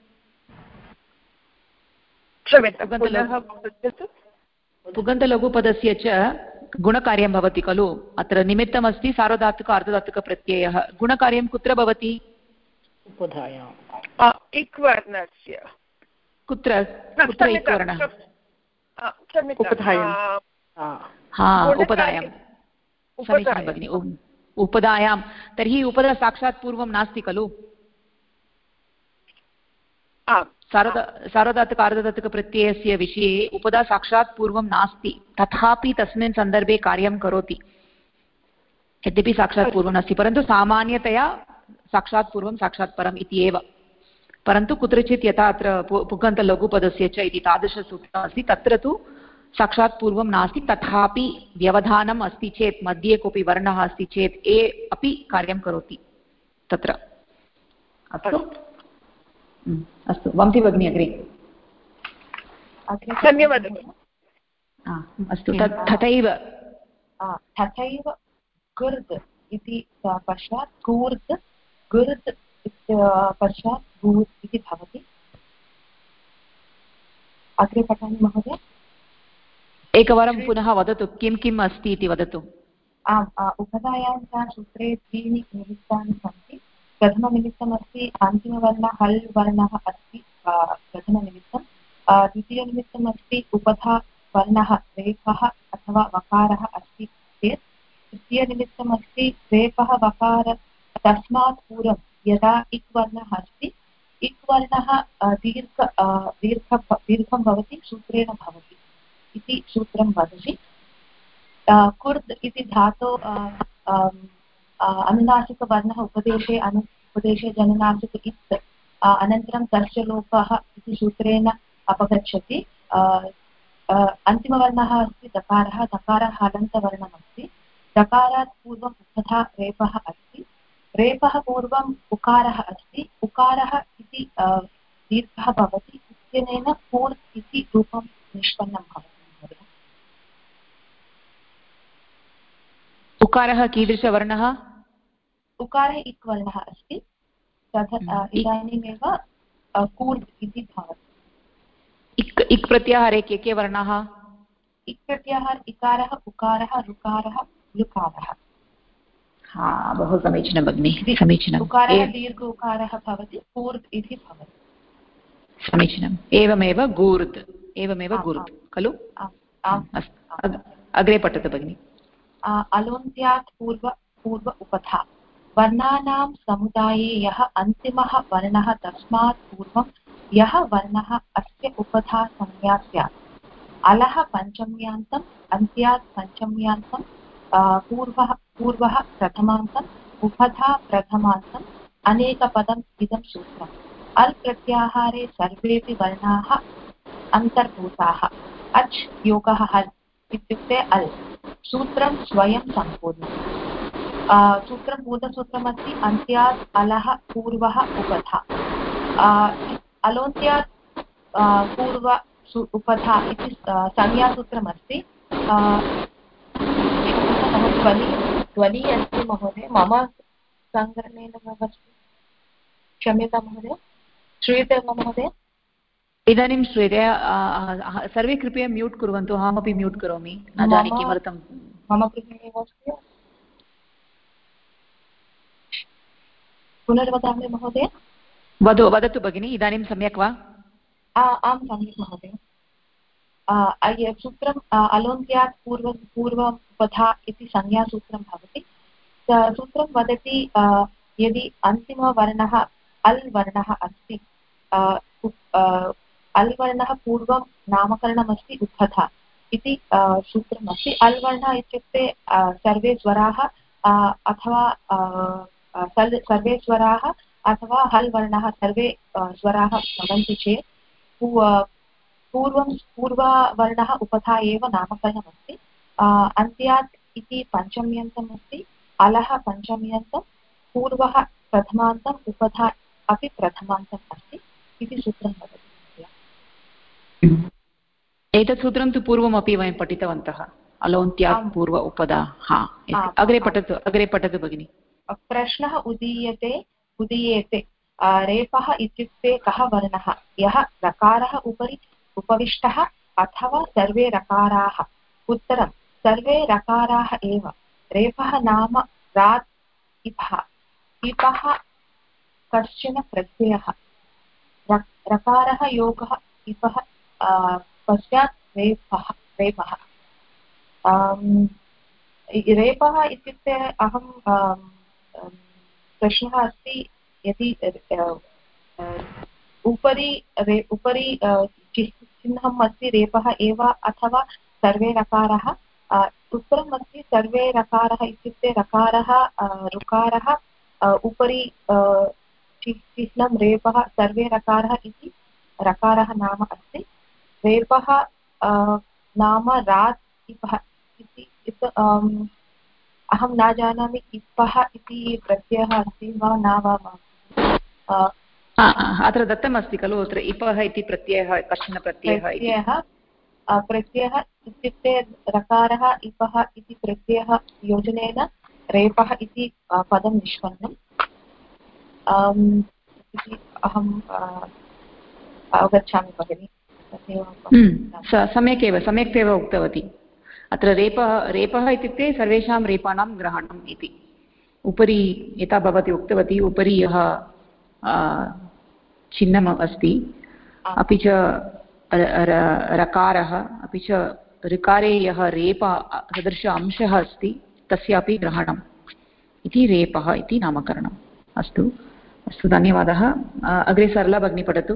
पुगन्तलघुपदस्य च गुणकार्यं भवति खलु। अत्र निमित्तमस्ति सार्वधातुक अर्धधातुकप्रत्ययः। गुणकार्यं कुत्र भवति? उपधायाम्। इक् वर्णस्य कुत्र इक् वर्णः? उपधायां। समीचीनं भगिनि, उपधायां। तर्हि उपधा साक्षात् पूर्वं नास्ति खलु। सार्वधातुक आर्धधातुकप्रत्ययस्य विषये उपधा साक्षात् पूर्वं नास्ति, तथापि तस्मिन् सन्दर्भे कार्यं करोति। यद्यपि साक्षात् पूर्वं नास्ति, परन्तु सामान्यतया साक्षात् पूर्वं साक्षात् परम् इति एव। परन्तु कुत्रचित् यथा अत्र पुगन्तलघुपदस्य च इति तादृशसूत्रम् अस्ति, तत्र तु साक्षात् पूर्वं नास्ति, तथापि व्यवधानम् अस्ति चेत्, मध्ये कोऽपि वर्णः अस्ति चेत् ए अपि कार्यं करोति तत्र। अस्तु अस्तु, वंशी भगिनी अग्रे। धन्यवादः। अस्तु, तथैव गुर्द् इति पश्चात् गूर्द्, गुर्द् पश्चात् गूर् इति भवति। अग्रे पठामि महोदय। एकवारं पुनः वदतु, किं किम् अस्ति इति वदतु। आम्, उपधायां सूत्रे त्रीणि निमित्तानि सन्ति। प्रथमनिमित्तमस्ति अन्तिमवर्णः हल् वर्णः अस्ति प्रथमनिमित्तं। द्वितीयनिमित्तमस्ति उपधा वर्णः रेफः अथवा वकारः अस्ति चेत्। तृतीयनिमित्तमस्ति रेफः वकार तस्मात् पूर्वं यदा इक् वर्णः अस्ति, इक् वर्णः दीर्घं भवति, सूत्रेण भवति इति सूत्रं वदति। कुर्द् इति धातो अनुनासिकवर्णः उपदेशे उपदेशे जननासिक इत् अनन्तरं तस्य लोपः इति सूत्रेण अपगच्छति। अन्तिमवर्णः अस्ति दकारः, दकारः हलन्तवर्णमस्ति। दकारात् पूर्वम् उपधा रेपः अस्ति, रेपः पूर्वम् उकारः अस्ति, उकारः इति दीर्घः भवति, इत्यनेन कूर् इति रूपं निष्पन्नं भवति। उकारः कीदृशवर्णः? उकारः इक् वर्णः अस्ति, तथा इदानीमेव कूर् इति भवति। इक् प्रत्याहारे के वर्णाः? इक् प्रत्याहार इकारः, उकारः, ऋकारः, लुकारः। बहु समीचीनं भगिनि, समीचीनम्। उकारः दीर्घ उकारः भवति, कूर् इति भवति। समीचीनम्। एवमेव गूर्द्, एवमेव गूर्द् खलु। अस्तु, अग्रे पठतु भगिनि। अलोन्त्यात् पूर्व उपधा वर्णानां समुदाये यः अन्तिमः वर्णः तस्मात् पूर्वं यः वर्णः अस्य उपधा संज्ञा स्यात्। अलः पञ्चम्यान्तम्, अन्त्यात् पञ्चम्यान्तं, पूर्वः प्रथमान्तम्, उपधा प्रथमान्तम्, अनेकपदम् इदं सूत्रम्। अल् प्रत्याहारे सर्वेपि वर्णाः अन्तर्भूताः। अच् योगः हल् इत्युक्ते अल्। सूत्रं स्वयं सम्पूर्णम्। सूत्रं पूर्णसूत्रमस्ति अन्त्यात् अलः पूर्वः उपधा। अलोन्त्यात् पूर्व उपधा इति संज्ञासूत्रमस्ति। ध्वनि अस्ति महोदय, मम सङ्ग्रहणेन भवति, क्षम्यतां महोदय। श्रूयते वा महोदय? इदानीं श्रूयते। सर्वे कृपया म्यूट् कुर्वन्तु, अहमपि म्यूट् करोमि, न जाने किमर्थं। मम गृहे एव अस्ति। पुनर्वदामि महोदय। वदतु भगिनि, इदानीं सम्यक् वा? आं सम्यक् महोदय। सूत्रम् अलोन्त्यात् पूर्वोपधा इति संज्ञासूत्रं भवति। सूत्रं वदति यदि अन्तिमवर्णः अल् वर्णः अस्ति, अल् वर्णः पूर्वं नामकरणमस्ति उपधा इति सूत्रमस्ति। अल् वर्णः इत्युक्ते सर्वे स्वराः अथवा सर्वे स्वराः अथवा हल् वर्णः सर्वे स्वराः भवन्ति चेत् पूर्ववर्णः उपधा एव नामकरणमस्ति। अन्त्यात् इति पञ्चम्यन्तम् अस्ति, अलः पञ्चम्यन्तं, पूर्वः प्रथमान्तम्, उपधा अपि प्रथमान्तम् अस्ति इति सूत्रं वदति। एतत् सूत्रं तु पूर्वमपि वयं पठितवन्तः, अलोन्त्यात् पूर्व उपधा। अग्रे पठतु भगिनि। प्रश्नः उदीयते रेफः इत्युक्ते कः वर्णः? यः रकारः उपरि उपविष्टः अथवा सर्वे रकाराः? उत्तरं सर्वे रकाराः एव। रेफः नाम रात् इपः कश्चन प्रत्ययः, रकारः योगः इपः पश्चात् रेफः। रेफः इत्युक्ते प्रश्नः अस्ति यदि उपरि चिह्नम् अस्ति रेफः एव अथवा सर्वे रकाराः? उत्तरम् अस्ति सर्वे रकाराः इत्युक्ते रकारः ऋकारः उपरि चिह्नं रेफः, सर्वे रकारः इति रकारः नाम अस्ति। रेफः नाम रात् इपः इति अहं न जानामि इपः इति प्रत्ययः अस्ति वा न वा। अत्र दत्तमस्ति खलु, अत्र इपः इति प्रत्ययः, कश्चन प्रत्ययः इत्युक्ते रकारः इपः इति प्रत्ययः योजनेन रेपः इति पदं निष्पन्नम् इति अहम् अवगच्छामि भगिनि। सम्यक् उक्तवती। अत्र रेपः इत्युक्ते सर्वेषां रेपाणां ग्रहणम् इति। उपरि यथा भवती उक्तवती, उपरि यः चिह्नम् अस्ति, अपि च रकारः, अपि च ऋकारे यः रेप सदृश अंशः अस्ति तस्यापि ग्रहणम् इति रेपः इति नामकरणम्। अस्तु, धन्यवादः। अग्रे सरला भगिनी पठतु।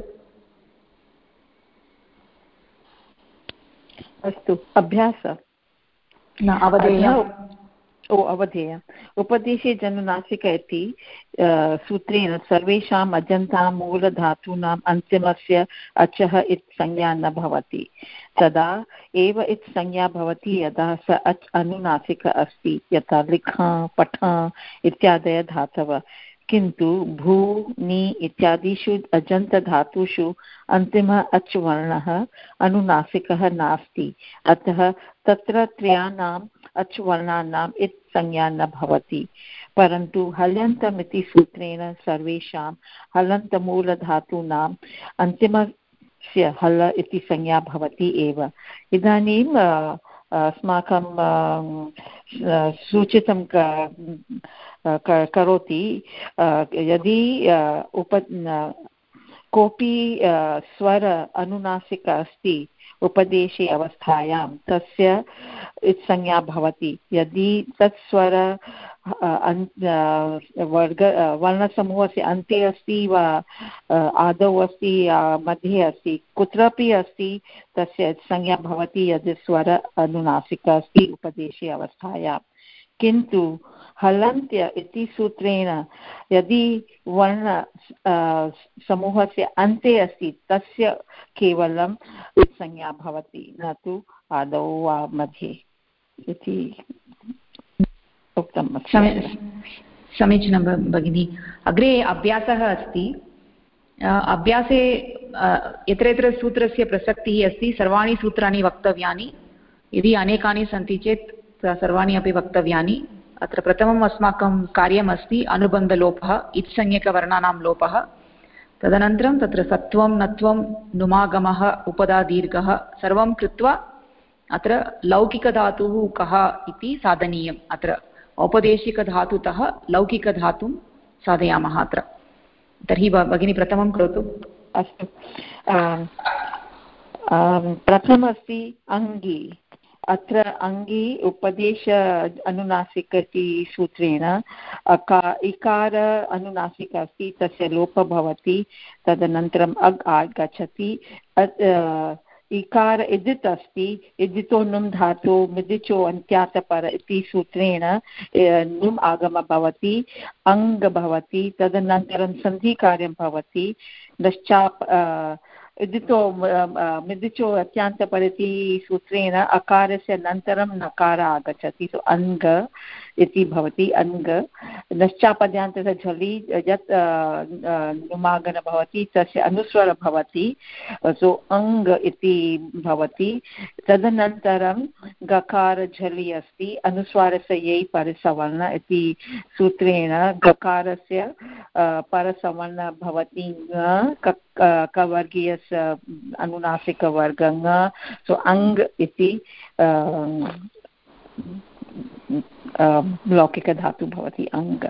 अस्तु, अभ्यासः अवधेय उपदेशे जनुनासिक इति सूत्रेण सर्वेषाम् अजन्तां मूलधातूनाम् अन्तिमस्य अचः इत् संज्ञा न भवति। तदा एव इत् संज्ञा भवति यदा स अच् अनुनासिक अस्ति, यथा लिख पठ इत्यादयः धातवः। किन्तु भू नि इत्यादिषु अजन्तधातुषु अन्तिमः अच् वर्णः अनुनासिकः नास्ति। अतः तत्र त्रयाणाम् अच् वर्णानाम् इत् संज्ञा न भवति। परन्तु हल्यन्तमिति सूत्रेण सर्वेषां हलन्तमूलधातूनाम् अन्तिमस्य हल इति संज्ञा भवति एव। इदानीम् अस्माकं सूचितं करोति, यदि कोऽपि स्वर अनुनासिक अस्ति उपदेशे अवस्थायां, तस्य संज्ञा भवति। यदि तत् स्वर वर्णसमूहस्य अन्ते अस्ति वा आदौ अस्ति, मध्ये अस्ति, कुत्रापि अस्ति, तस्य संज्ञा भवति यदि स्वर अनुनासिक अस्ति उपदेशे अवस्थायां। किन्तु हलन्त्य इति सूत्रेण यदि वर्ण समूहस्य अन्ते अस्ति, तस्य केवलं संज्ञा भवति, न तु आदौ वा मध्ये इति उक्तम्। समीचीनं भगिनी। अग्रे अभ्यासः अस्ति। अभ्यासे यत्र यत्र सूत्रस्य प्रसक्तिः अस्ति सर्वाणि सूत्राणि वक्तव्यानि। यदि अनेकानि सन्ति चेत् सर्वाणि अपि वक्तव्यानि। अत्र प्रथमम् अस्माकं कार्यमस्ति अनुबन्धलोपः, इत्संज्ञकवर्णानां लोपः। तदनन्तरं तत्र सत्वं नत्वं नुमागमः उपधादीर्घः सर्वं कृत्वा अत्र लौकिकधातुः कः इति साधनीयम्। अत्र औपदेशिकधातुतः लौकिकधातुं साधयामः अत्र। तर्हि भगिनी प्रथमं करोतु। अस्तु, प्रथमस्ति अङ्गी। अत्र अङ्गी उपदेश अनुनासिक इति सूत्रेण इकार अनुनासिक अस्ति, तस्य लोपः भवति। तदनन्तरम् अग् आगच्छति। इकार इदित् अस्ति, इदितो नुम् धातु मिदिचो अन्त्यातपर इति सूत्रेण नुम् आगमः भवति, अङ् भवति। तदनन्तरं सन्धिकार्यं भवति। पश्चात् मिदिचो अत्यान्तपरति सूत्रेण अकारस्य अनन्तरं नकार आगच्छति सो अङ्ग इति भवति अङ्ग नश्चापद्यान्तः झलि यत् नुमागन भवति तस्य अनुस्वर भवति सो अङ्ग इति भवति तदनन्तरं गकार झलि अस्ति अनुस्वारस्य यै परसवर्ण इति सूत्रेण गकारस्य परसवर्ण भवति कवर्गीयस्य अनुनासिकवर्ग सो अङ्ग इति लौकिकधातु भवति अङ्ग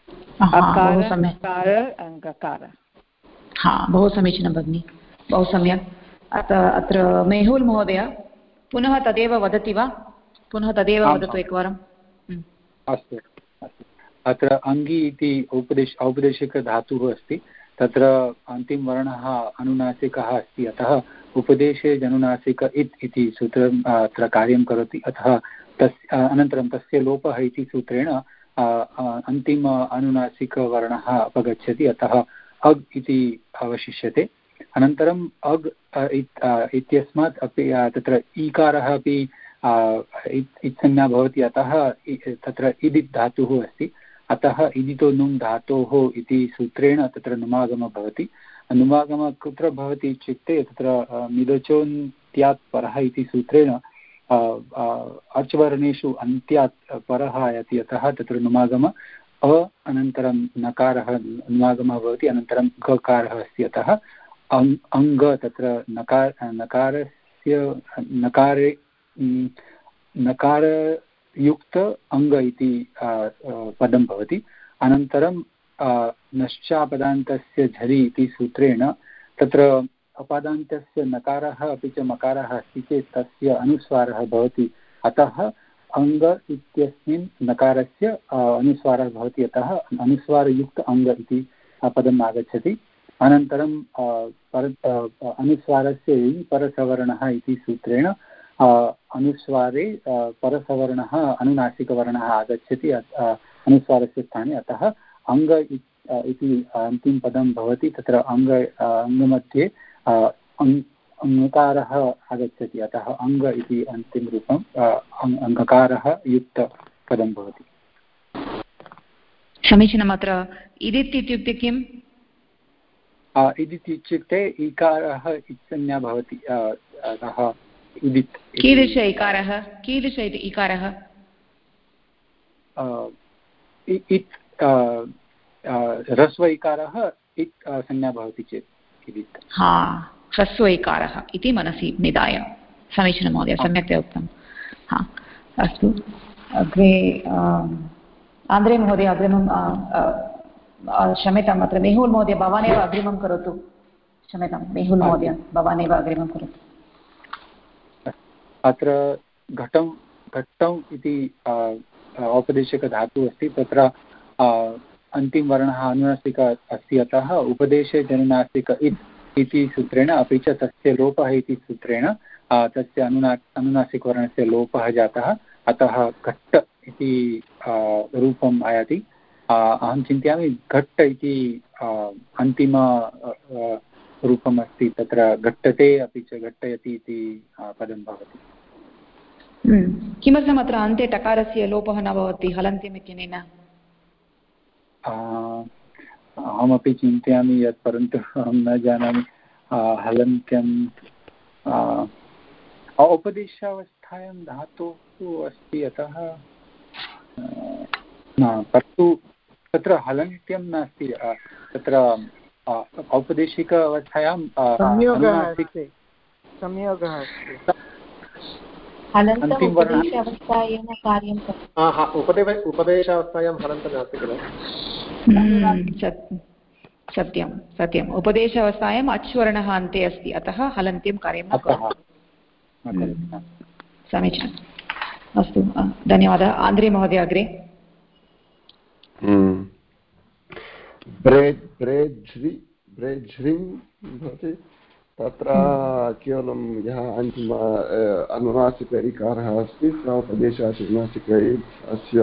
अकार अङ्गकार। हा बहु समीचीनं भगिनि बहु सम्यक्। अत्र मेहुल् महोदय पुनः तदेव वदति वा पुनः तदेव वदतु एकवारम्। अस्तु अस्तु अत्र अङ्गी इति औपदेशिकधातुः अस्ति तत्र अन्तिमवर्णः अनुनासिकः अस्ति अतः उपदेशे जनुनासिक इत् इति सूत्रम् अत्र कार्यं करोति अतः अनन्तरं तस्य लोपः इति सूत्रेण अन्तिम अनुनासिकवर्णः अपगच्छति अतः अग् इति अवशिष्यते। अनन्तरम् अग् इत्यस्मात् अपि तत्र ईकारः अपि इत्संज्ञा भवति अतः तत्र इदित् धातुः अस्ति अतः इदितो नुम् धातोः इति सूत्रेण तत्र नुमागमः भवति। नुमागमः कुत्र भवति इत्युक्ते तत्र मिदचोन्त्यात् परः इति सूत्रेण अच्वर्णेषु अन्त्यात् परः आयाति अतः तत्र नुमागमः अनन्तरं नकारः नुमागमः भवति अनन्तरं गकारः अस्ति अतः अङ्ग तत्र नकारस्य नकारयुक्त अङ्ग इति पदं भवति। अनन्तरं नश्चापदान्तस्य झरि इति सूत्रेण तत्र अपादान्तस्य नकारः अपि च मकारः अस्ति चेत् तस्य अनुस्वारः भवति अतः अङ्ग इत्यस्मिन् नकारस्य अनुस्वारः भवति अतः अनुस्वारयुक्त अङ्ग इति पदम् आगच्छति। अनन्तरं अनुस्वारस्य परसवर्णः इति सूत्रेण अनुस्वारे परसवर्णः अनुनासिकवर्णः आगच्छति अनुस्वारस्य स्थाने अतः अङ्ग इति अन्तिमपदं भवति तत्र अङ्गमध्ये अङ्कारः आगच्छति अतः अङ्ग इति अन्तिमरूपम् अङ्गकारः युक्तपदं भवति। समीचीनम्। अत्र इदित् इत्युक्ते किम्? इदित् इत्युक्ते इकारः इत्संज्ञा भवति अतः इदित्। कीदृश इकारः कीदृश इकारः? इत् ह्रस्व इकारः इत् संज्ञा भवति चेत् इदित्। हा ह्रस्व इकारः इति मनसि निधाय। समीचीनं महोदय सम्यक्तया उक्तं। हा अस्तु अग्रे आन्द्रे महोदय अग्रिमं क्षम्यताम् अत्र मेहुल् महोदय भवानेव अग्रिमं करोतु। क्षम्यतां मेहुल् महोदय भवानेव अग्रिमं करोतु। अत्र घट्टम् इति औपदेशिकधातुः अस्ति तत्र अन्तिमवर्णः अनुनासिक अस्ति अतः उपदेशे जनुनासिक इति सूत्रेण अपि च तस्य लोपः इति सूत्रेण तस्य अनुनासिकवर्णस्य लोपः जातः अतः घट्ट इति रूपम् आयाति। अहं चिन्तयामि घट्ट इति अन्तिम रूपम् अस्ति तत्र घट्टते अपि च घट्टयति इति पदं भवति। किमर्थम् अत्र अन्ते टकारस्य लोपः न भवति हलन्त्यम् इत्यनेन? अहमपि चिन्तयामि यत् परन्तु अहं न जानामि हलन्त्यम् औपदेशावस्थायां धातुः अस्ति अतः परन्तु तत्र हलन्त्यं नास्ति तत्र औपदेशिक अवस्थायां संयोगः अस्ति। उपदेशावस्थायां हलन्तं नास्ति किल? सत्यं सत्यम् उपदेशावस्थायाम् अच्वर्णः अन्ते अस्ति अतः हलन्त्यं कार्यं न करोति। समीचीनम् अस्तु धन्यवादः। आन्द्रे महोदय अग्रे। ब्रेझ्रिं भवति तत्र केवलं यः अन्तिम अनुनासिक इकारः अस्ति स उपदेशानुनासिक अस्य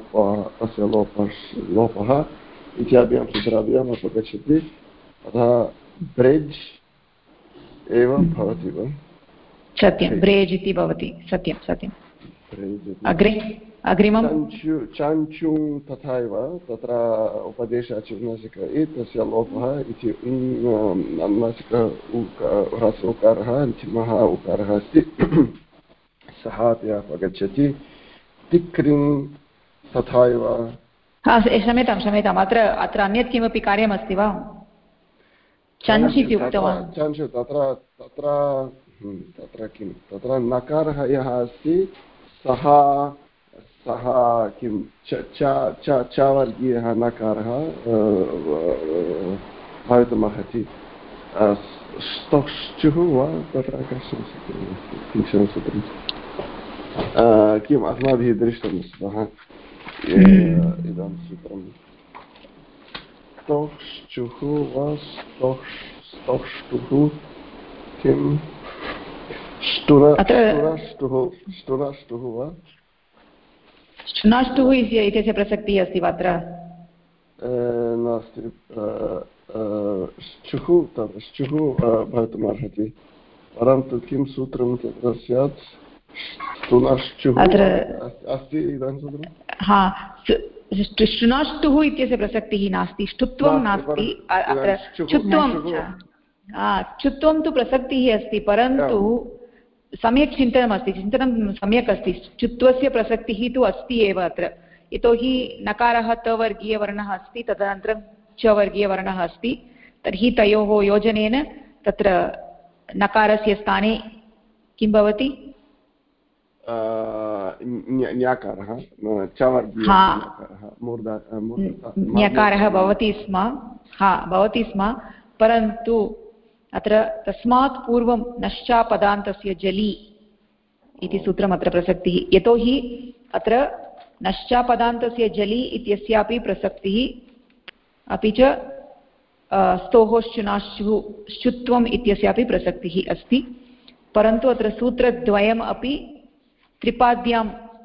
लोपः इत्याभ्यां सूत्राभ्याम् अपगच्छति अतः ब्रेज् एव भवति वा? सत्यं ब्रेज् इति भवति सत्यं सत्यम् अग्रे अग्रिमं चाञ्चुं तथैव तत्र उपदेशाचुर्नासिक तस्य लोपः इति नासिक ह्रस्व उकारः अन्तिमः उकारः अस्ति सः अपि अपगच्छति तिक्रिं तथैव क्षम्यताम् अत्र अन्यत् किमपि कार्यमस्ति वा चञ्च् इति उक्तवान् चञ्च् तत्र किं तत्र नकारः यः अस्ति सः किं च वर्गीयः नकारः भवितुमर्हति स्तोश्चुः वा तत्र कश्चन सूत्रम् अस्ति किञ्चन सूत्रं किम् अस्माभिः दृष्टं स्तः इदं सूत्रं स्तोश्चुः वा स्तोष्टुः किं ष्टुराष्टुः वा शुनाष्टुः इत्यस्य प्रसक्तिः अस्ति वा अत्र नास्ति श्चुः भवितुमर्हति परन्तु किं सूत्रं तत्र स्यात् शुनाष्टुः अस्ति इदानीं सूत्रं शुनाष्टुः इत्यस्य प्रसक्तिः नास्ति ष्टुत्वं नास्ति अत्र चुत्वं तु प्रसक्तिः अस्ति परन्तु सम्यक् चिन्तनमस्ति चिन्तनं सम्यक् अस्ति चुत्वस्य प्रसक्तिः तु अस्ति एव अत्र यतोहि नकारः तवर्गीयवर्णः अस्ति तदनन्तरं च वर्गीयवर्णः अस्ति तर्हि तयोः योजनेन तत्र नकारस्य स्थाने किं भवति ञकारः भवति स्म परन्तु अत्र तस्मात् पूर्वं नश्चापदान्तस्य जलि इति सूत्रम् अत्र प्रसक्तिः यतोहि अत्र नश्चापदान्तस्य जलि इत्यस्यापि प्रसक्तिः अपि च स्तोः शुनाशुः शुत्वम् इत्यस्यापि प्रसक्तिः अस्ति परन्तु अत्र सूत्रद्वयम् अपि त्रिपाद्याम्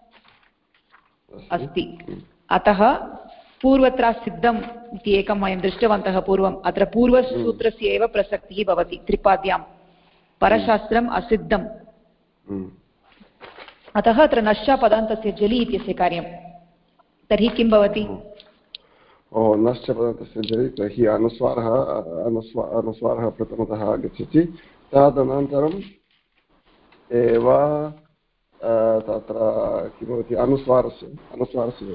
अस्ति अतः पूर्वत्र सिद्धम् इति एकं वयं दृष्टवन्तः पूर्वम् अत्र पूर्वसूत्रस्य एव प्रसक्तिः भवति त्रिपाद्यां परशास्त्रम् असिद्धम् अतः अत्र नश्चापदान्तस्य जलि इत्यस्य कार्यं तर्हि किं भवति नश्चापदान्तस्य जलि तर्हि अनुस्वारः प्रथमतः आगच्छति तदनन्तरम् एव तत्र किं भवति अनुस्वारस्य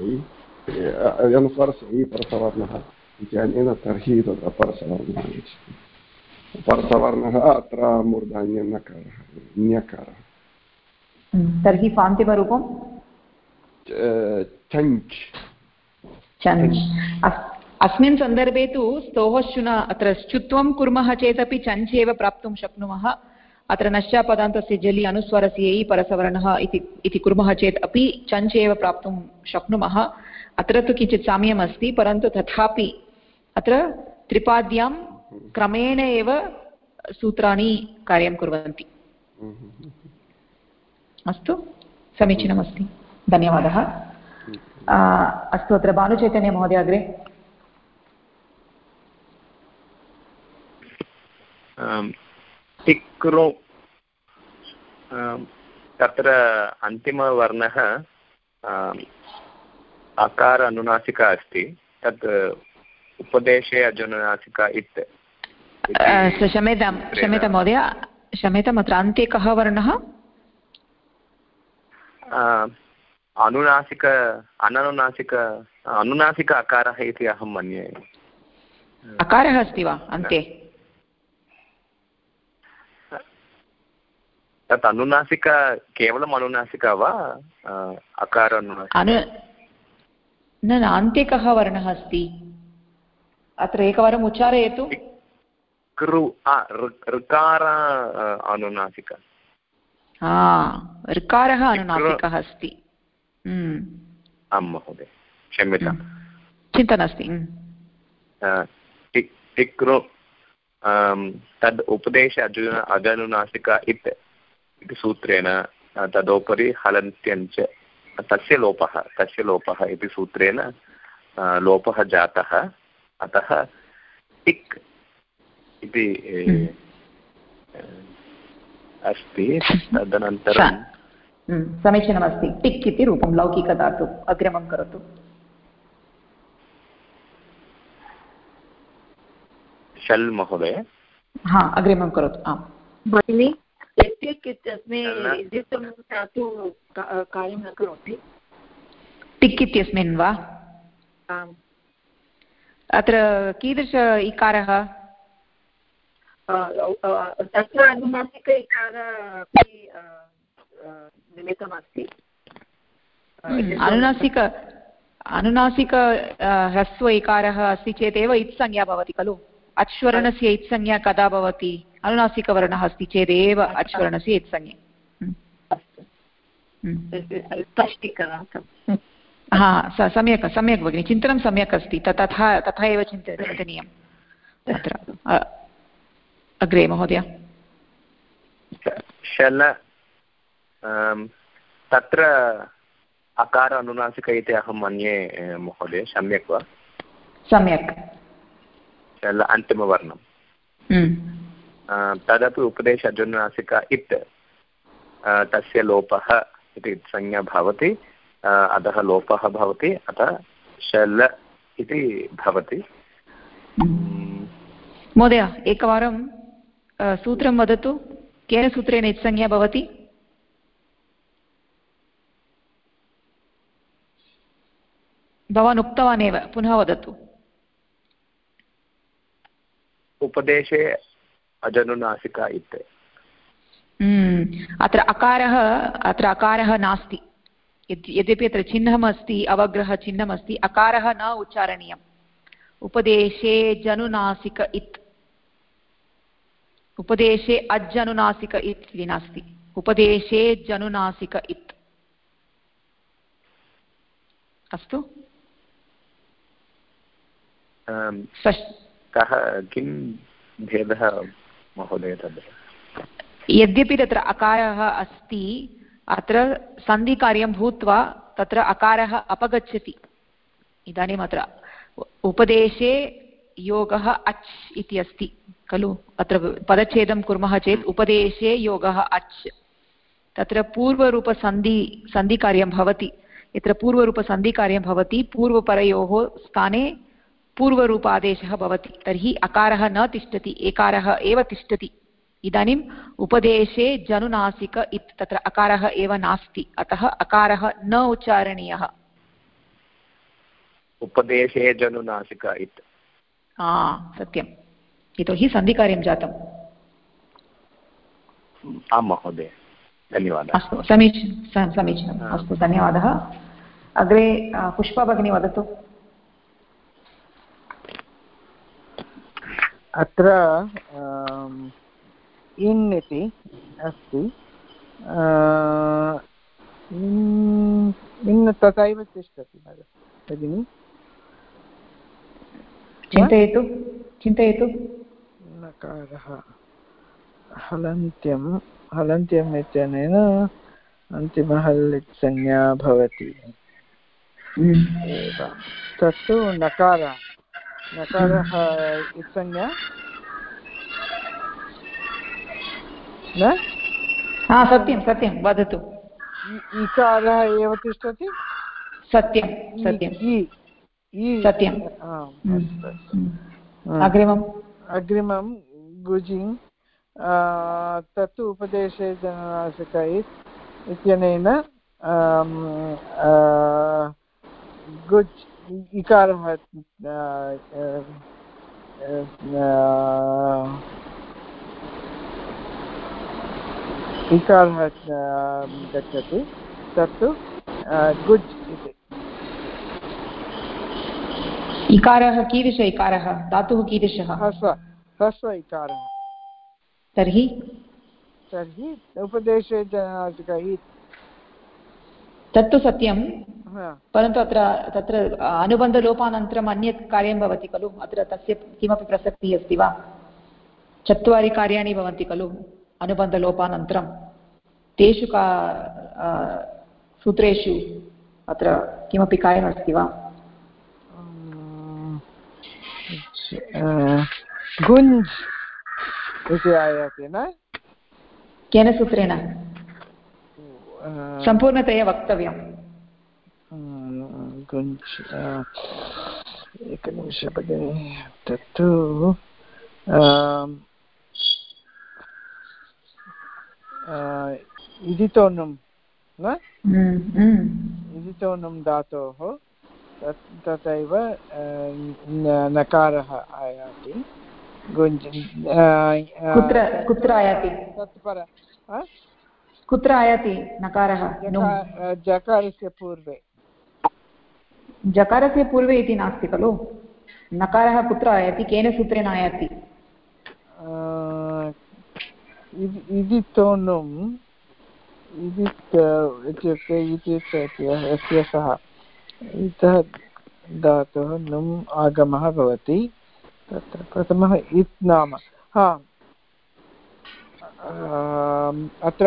परसवर्णः इत्यनेन तर्हि तत्र परसवर्णः आगच्छति परसवर्णः अत्र मूर्धन्यनकारः ञकारः तर्हि अन्तिमरूपं चञ्च् अस्मिन् सन्दर्भे तु स्तोः शुना अत्र च्युत्वं कुर्मः चेदपि चञ्च् एव प्राप्तुं शक्नुमः अत्र नश्चापदान्तस्य जलि अनुस्वारस्य इ परसवर्णः इति कुर्मः चेत् अपि चञ्च् एव प्राप्तुं शक्नुमः अत्र तु किञ्चित् साम्यम् अस्ति परन्तु तथापि अत्र त्रिपाद्यां क्रमेण एव सूत्राणि कार्यं कुर्वन्ति अस्तु समीचीनमस्ति धन्यवादः अस्तु अत्र भानुचैतन्यमहोदय अग्रे तिक्रो तत्र अन्तिमवर्णः अकार अनुनासिका अस्ति तत् उपदेशे अजनुनासिका इत् क्षम्यतां महोदय क्षम्यताम् अत्र अन्ते कः वर्णः अनुनासिक अकारः इति अहं मन्ये अकारः अस्ति वा अन्ते तत् अनुनासिका केवलम् अनुनासिका वा अकार न अन्ते कः वर्णः अस्ति अत्र एकवारम् उच्चारयतु ऋकार अनुनासिका ऋकारः अनुनासिकः अस्ति आं महोदय क्षम्यतां चिन्ता नास्ति टिक्रो तद् उपदेश अजनुनासिका इति सूत्रेण तदुपरि हलन्त्यञ्च तस्य लोपः इति सूत्रेण लोपः जातः अतः टिक् इति अस्ति तदनन्तरं समीचीनमस्ति टिक् इति रूपं लौकिकधातु अग्रिमं करोतु शल् महोदय हा अग्रिमं करोतु आम् भगिनि टिक् इत्यस्मिन् धातु कार्यं न करोति टिक् इत्यस्मिन् वा आम् अत्र कीदृश इकारः तत्र अनुनासिक इकारः अपि निमित्तमस्ति अनुनासिक ह्रस्व इकारः अस्ति चेदेव इत्संज्ञा भवति खलु अच्वर्णस्य इत्संज्ञा कदा भवति अनुनासिकवर्णः अस्ति चेदेव अच्वर्णस्य इत्संज्ञा हा सम्यक् सम्यक् भगिनि चिन्तनं सम्यक् अस्ति तथा एव चिन्तनीयम् अत्र अग्रे महोदय शल तत्र अकार अनुनासिक इति अहं मन्ये महोदय सम्यक् वा सम्यक् शल अन्तिमवर्णं तदपि उपदेश अजनुनासिक इत् तस्य लोपः इति संज्ञा भवति अतः लोपः भवति अतः शल इति भवति महोदय एकवारं सूत्रं वदतु केन सूत्रेण इत्संज्ञा भवति भवान् उक्तवान् एव पुनः वदतु उपदेशे अजनुनासिक इत् अत्र अकारः नास्ति यद्यपि अत्र चिह्नम् अस्ति अवग्रह चिह्नम् अस्ति अकारः न उच्चारणीयम् उपदेशे जनुनासिक इत् उपदेशे अजनुनासिक इत् इति नास्ति उपदेशे जनुनासिक इत् अस्तु कः किं भेदः महोदय तद् यद्यपि तत्र अकारः अस्ति अत्र सन्धिकार्यं भूत्वा तत्र अकारः अपगच्छति इदानीम् अत्र उपदेशे योगः अच् इति अस्ति खलु अत्र पदच्छेदं कुर्मः चेत् उपदेशे योगः अच् तत्र पूर्वरूपसन्धिकार्यं भवति यत्र पूर्वरूपसन्धिकार्यं भवति पूर्वपरयोः स्थाने पूर्वरूपादेशः भवति तर्हि अकारः न तिष्ठति एकारः एव तिष्ठति इदानीम् उपदेशे जनुनासिक इत् तत्र अकारः एव नास्ति अतः अकारः न उच्चारणीयः उपदेशे जनुनासिक इत् सत्यम् यतोहि सन्धिकार्यं जातम् आं महोदय धन्यवादः अस्तु समीचीनम् अस्तु धन्यवादः अग्रे पुष्पा भगिनी वदतु अत्र इन् इति अस्ति इन् तथैव तिष्ठति भगिनि चिन्तयतु नकारः हलन्त्यम् इत्यनेन अन्तिमहल् संज्ञा भवति तत्तु नकारः संज्ञा न सत्यं वदतु इकारः एव तिष्ठति सत्यं अग्रिमं गुजिङ् तत्तु उपदेशे जनुनासिक इत्यनेन गुज् इकारः गच्छति तत्तु गुज् इति इकारः कीदृश इकारः धातुः कीदृशः ह्रस्व इकारः तर्हि उपदेशे जनुनासिक तत्तु सत्यं परन्तु तत्र अनुबन्धलोपानन्तरम् अन्यत् कार्यं भवति खलु अत्र तस्य किमपि प्रसक्तिः अस्ति वा 4 कार्याणि भवन्ति खलु अनुबन्धलोपानन्तरं तेषु सूत्रेषु अत्र किमपि कार्यमस्ति वा गुञ्ज् इति आयाति न केन सूत्रेण सम्पूर्णतया वक्तव्यं। एकनिमिषं भगिनि तत्तु इदितोनुं न इदितोनुं धातोः तथैव नकारः आयाति कुत्र आयाति तत्पर कुत्र आयाति नकारः जकारस्य पूर्वे जकारस्य पूर्वे इति नास्ति खलु नकारः कुत्र आयाति केन सूत्रेण आयाति इदितोनुम् इत्युक्ते यस्य सः इतः धातुः नुम् आगमः भवति तत्र प्रथमः इत् नाम अत्र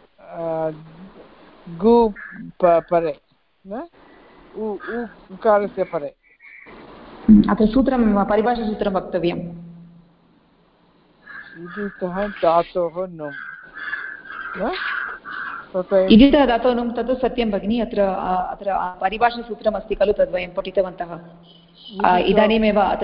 गु परे न उकारस्य परे अत्र सूत्रं परिभाषासूत्रं वक्तव्यम् इदितः धातोः नुम् इदितः धातोः नुम् तत् सत्यं भगिनि अत्र परिभाषासूत्रम् अस्ति खलु तद् वयं पठितवन्तः इदानीमेव अत्र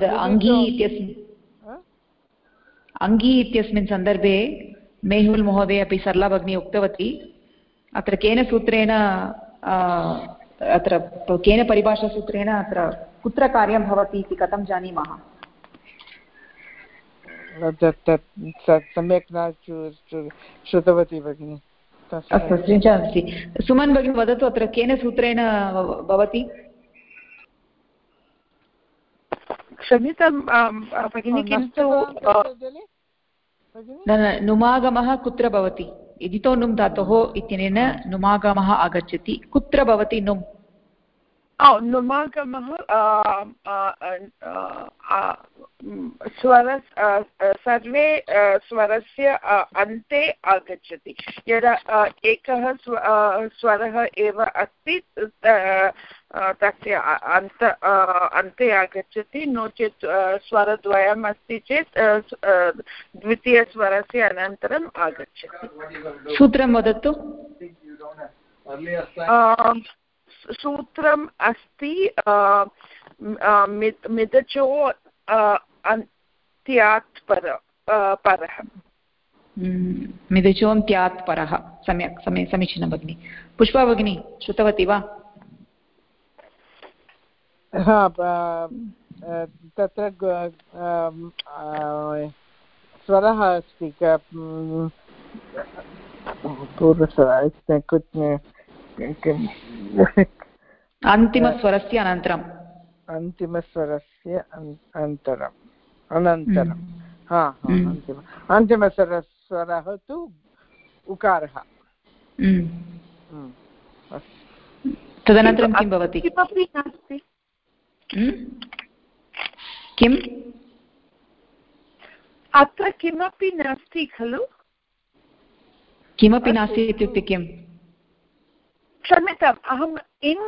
अङ्गी इत्यस्मिन् सन्दर्भे मेहुल् महोदय अपि सरला भगिनी उक्तवती अत्र केन सूत्रेण अत्र केन परिभाषासूत्रेण अत्र कुत्र कार्यं भवति इति कथं जानीमः सम्यक् न श्रुतवती भगिनि अस्तु चिन्ता नास्ति सुमन् भगिनी वदतु अत्र केन सूत्रेण भवति क्षम्यतां भगिनि किन्तु नुमागमः कुत्र भवति इदितो नुम् धातोः इत्यनेन नुमागमः आगच्छति कुत्र भवति नुम् नुमागमः सर्वे स्वरस्य अन्ते आगच्छति यदा एकः स्वरः एव अस्ति तस्य अन्ते आगच्छति नो चेत् स्वरद्वयम् अस्ति चेत् द्वितीयस्वरस्य अनन्तरम् आगच्छति सूत्रं वदतु सूत्रम् अस्ति मिदचो अन्त्यात् परः मिदचोन्त्यात् परः सम्यक् समीचीनं भगिनि पुष्पा भगिनी श्रुतवती वा तत्र स्वरः अस्ति अन्तिमस्वरस्य अनन्तरम् अन्तिमस्वरः तु उकारः तदनन्तरं किं भवति किमपि नास्ति किम् अत्र किमपि नास्ति खलु किमपि नास्ति इत्युक्ते किम् क्षम्यताम् अहम्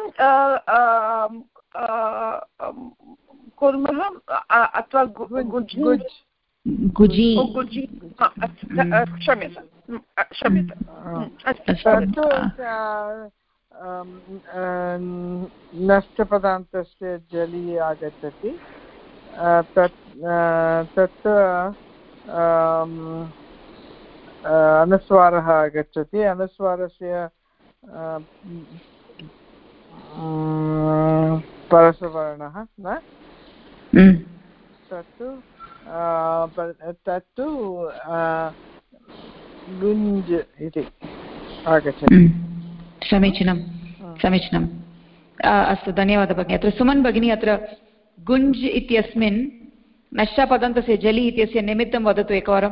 कुर्मः अथवा गुजि नष्टपदान्तस्य जलि आगच्छति तत् अनुस्वारः आगच्छति अनुस्वारस्य परसवर्णः न तत्तु गुञ्ज् इति आगच्छति समीचीनम् अस्तु धन्यवादः भगिनी अत्र सुमन् भगिनी अत्र गुञ्ज् इत्यस्मिन् नष्टपदन्तस्य जलि इत्यस्य निमित्तं वदतु एकवारं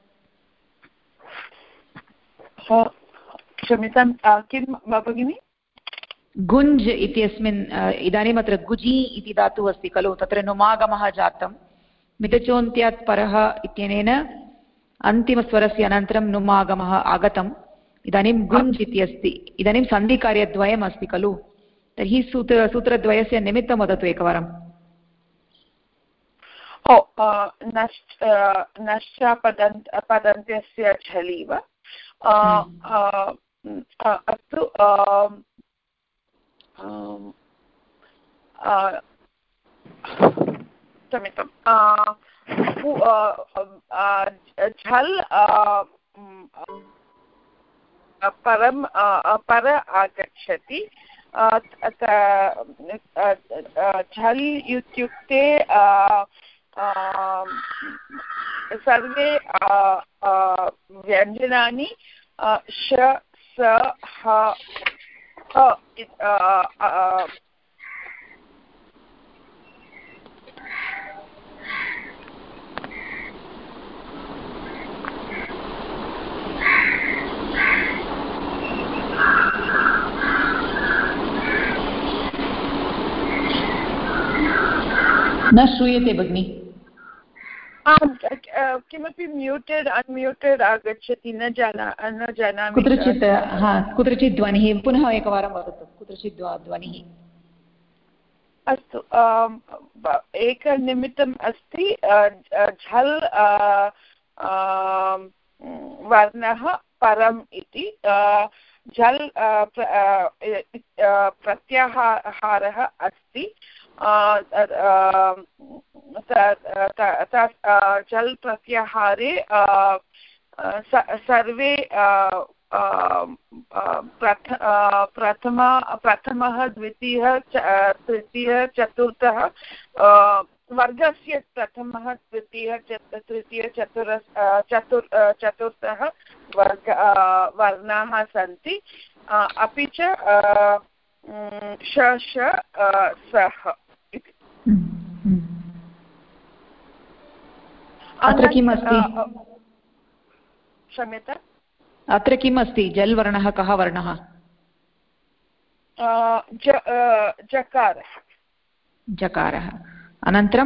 क्षम्यतां किं भगिनि गुञ्ज् इत्यस्मिन् इदानीम् अत्र गुजि इति धातुः अस्ति खलु तत्र नुमागमः जातं मिदचोन्त्यात् परः इत्यनेन अन्तिमस्वरस्य अनन्तरं नुमागमः आगतम् इदानीं गुञ्ज् इति अस्ति इदानीं सन्धिकार्यद्वयम् अस्ति खलु तर्हि सूत्रद्वयस्य निमित्तं वदतु एकवारम् नश्चपदन्त्यस्य झलि वा अस्तु क्षम्यतां झल् पर आगच्छति झल् इत्युक्ते सर्वे व्यञ्जनानि श स ह न श्रूयते भगिनि किमपि म्यूटेड् अन्म्यूटेड् आगच्छति न जानामि कुत्रचित् ध्वनिः पुनः एकवारं वदतु कुत्रचित् ध्वनिः अस्तु एकनिमित्तम् अस्ति झल् वर्णः परम् इति झल् प्रत्याहारः अस्ति झल् प्रत्याहारे सर्वे प्रथमः द्वितीयः तृतीयः चतुर्थः वर्गस्य प्रथमः द्वितीयः तृतीयः चतुर्थः वर्णाः सन्ति अपि च श सः अत्र किम् अस्ति क्षम्यता अत्र किम् अस्ति जल् वर्णः कः वर्णः जकारः जकारः अनन्तरं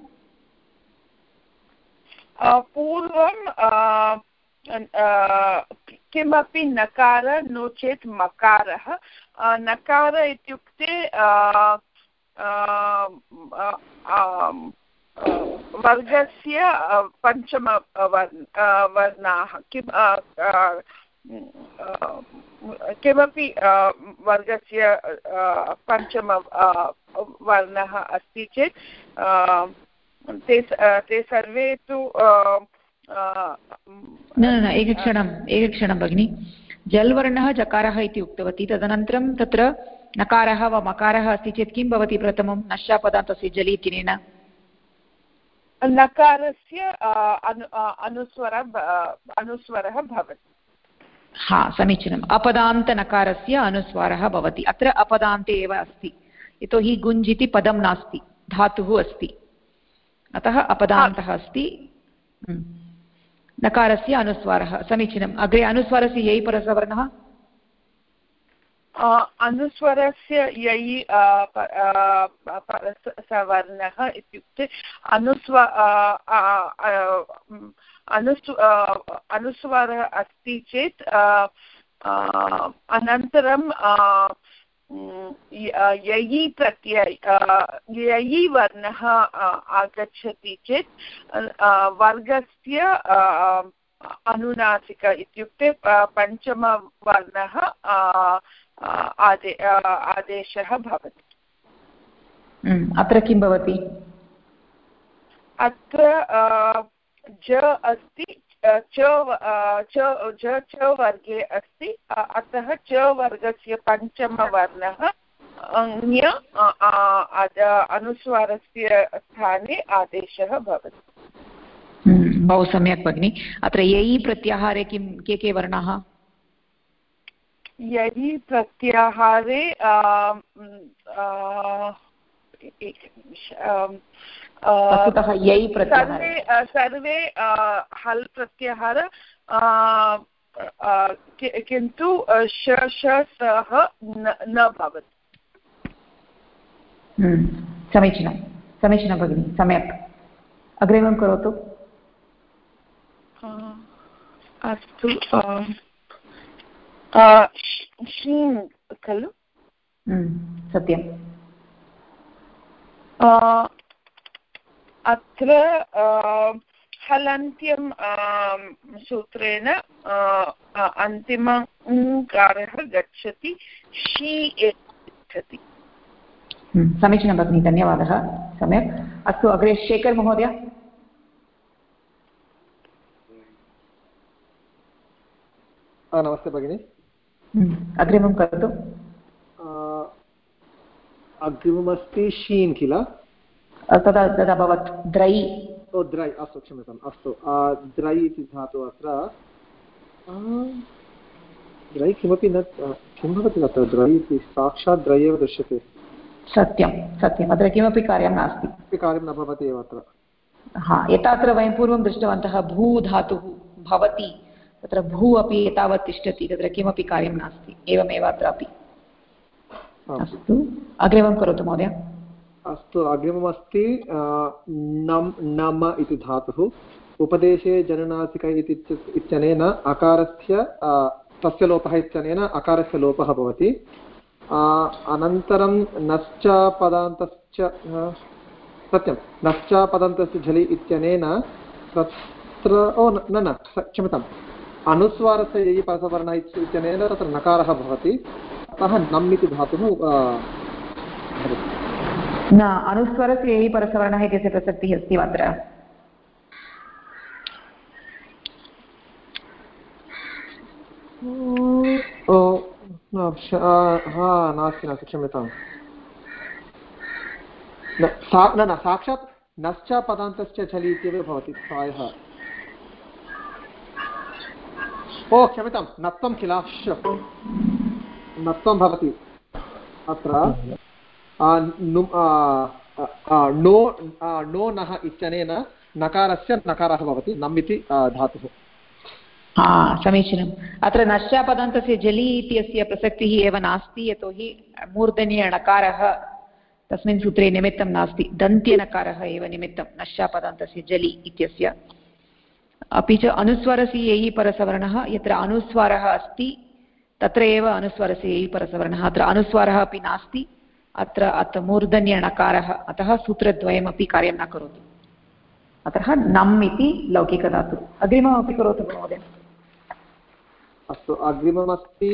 पूर्वं किमपि नकार नो चेत् मकारः नकार इत्युक्ते वर्गस्य पञ्चम वर्णाः किमपि वर्गस्य पञ्चम वर्णः अस्ति चेत् ते सर्वे तु न एकक्षणं भगिनि जल् वर्णः जकारः इति उक्तवती तदनन्तरं तत्र नकारः वा मकारः अस्ति चेत् किं भवति प्रथमं नश्यापदान्तस्य जलि इत्यनेन नकारस्य अनुस्वरः भवति हा समीचीनम् अपदान्तनकारस्य अनुस्वारः भवति अत्र अपदान्ते एव अस्ति यतोहि गुञ्ज् इति पदं नास्ति धातुः अस्ति अतः अपदान्तः अस्ति नकारस्य अनुस्वारः समीचीनम् अग्रे अनुस्वारस्य यै परसवर्णः अनुस्वरस्य यै परसवर्णः इत्युक्ते अनुस्वारः अस्ति चेत् अनन्तरं ययि प्रत्यय ययि वर्णः आगच्छति चेत् वर्गस्य अनुनासिक इत्युक्ते पञ्चमवर्णः आदेशः भवति अत्र किं भवति अत्र ज अस्ति च वर्गे अस्ति अतः च वर्गस्य पञ्चमवर्णः ञ अनुस्वारस्य स्थाने आदेशः भवति बहु सम्यक् भगिनि अत्र ययि प्रत्याहारे के वर्णाः ययि प्रत्याहारे वस्तुतः ययि प्रत्याहारे सर्वे हल् प्रत्याहार किन्तु सः न भवति समीचीनं भगिनि सम्यक् अग्रिमं करोतु अस्तु शीन् खलु सत्यम् अत्र हलन्त्यं सूत्रेण अन्तिम ङ्कारः गच्छति शी गच्छति। समीचीनं भगिनि, धन्यवादः, सम्यक्। अस्तु, अग्रे शेखर् महोदय। नमस्ते भगिनि। अग्रिमं करोतु। अग्रिममस्ति शीन् किल? तदा तदभवत् द्रै। ओ द्रै, अस्तु क्षम्यताम्। अस्तु, द्रै इति धातु अत्र द्रै किमपि न, किं भवति तत्र द्रै इति? साक्षात् द्रै एव दृश्यते। सत्यं सत्यम्, अत्र किमपि कार्यं नास्ति, कार्यं न भवति एव अत्र। हा, यथा अत्र वयं पूर्वं दृष्टवन्तः भू धातुः भवति, तत्र भू अपि एतावत् तिष्ठति, तत्र किमपि कार्यं नास्ति, एवमेव अत्रापि। अस्तु, अग्रिमं करोतु महोदय। अस्तु, अग्रिममस्ति नम इति धातुः। उपदेशे जननासिक इत्यनेन अकारस्य तस्य लोपः इत्यनेन अकारस्य लोपः भवति। अनन्तरं नश्च पदान्तश्च, सत्यं, नश्च पदान्तस्य झलि इत्यनेन तत्र न क्षम्यताम्, अनुस्वारस्य ययि परसवर्ण इत्यनेन तत्र नकारः भवति, अतः नम् इति धातुः भवति। न, अनुस्वरस्य ययि परसवर्णः इत्यस्य प्रसक्तिः अस्ति वा अत्र? नास्ति नास्ति, क्षम्यताम्। न साक्षात् नश्च पदान्तस्य झलि इत्येव भवति प्रायः। ओ क्षम्यतां, नत्वं किल, नत्वं भवति अत्र। नो नः इत्यनेन नकारस्य नकारः भवति, नम् इति धातुः। समीचीनम्। अत्र नश्चापदान्तस्य जलि इत्यस्य प्रसक्तिः एव नास्ति, यतोहि मूर्धन्यणकारः तस्मिन् सूत्रे निमित्तं नास्ति, दन्त्यनकारः एव निमित्तं नश्चापदान्तस्य जलि इत्यस्य। अपि च अनुस्वारस्य ययि परसवर्णः, यत्र अनुस्वारः अस्ति तत्र एव अनुस्वारस्य ययि परसवर्णः, अत्र अनुस्वारः अपि नास्ति, अत्र मूर्धन्यणकारः, अतः सूत्रद्वयमपि कार्यं न करोति, अतः नम् इति लौकिकधातुः। अग्रिममपि करोतु महोदय। अस्तु, अग्रिममस्ति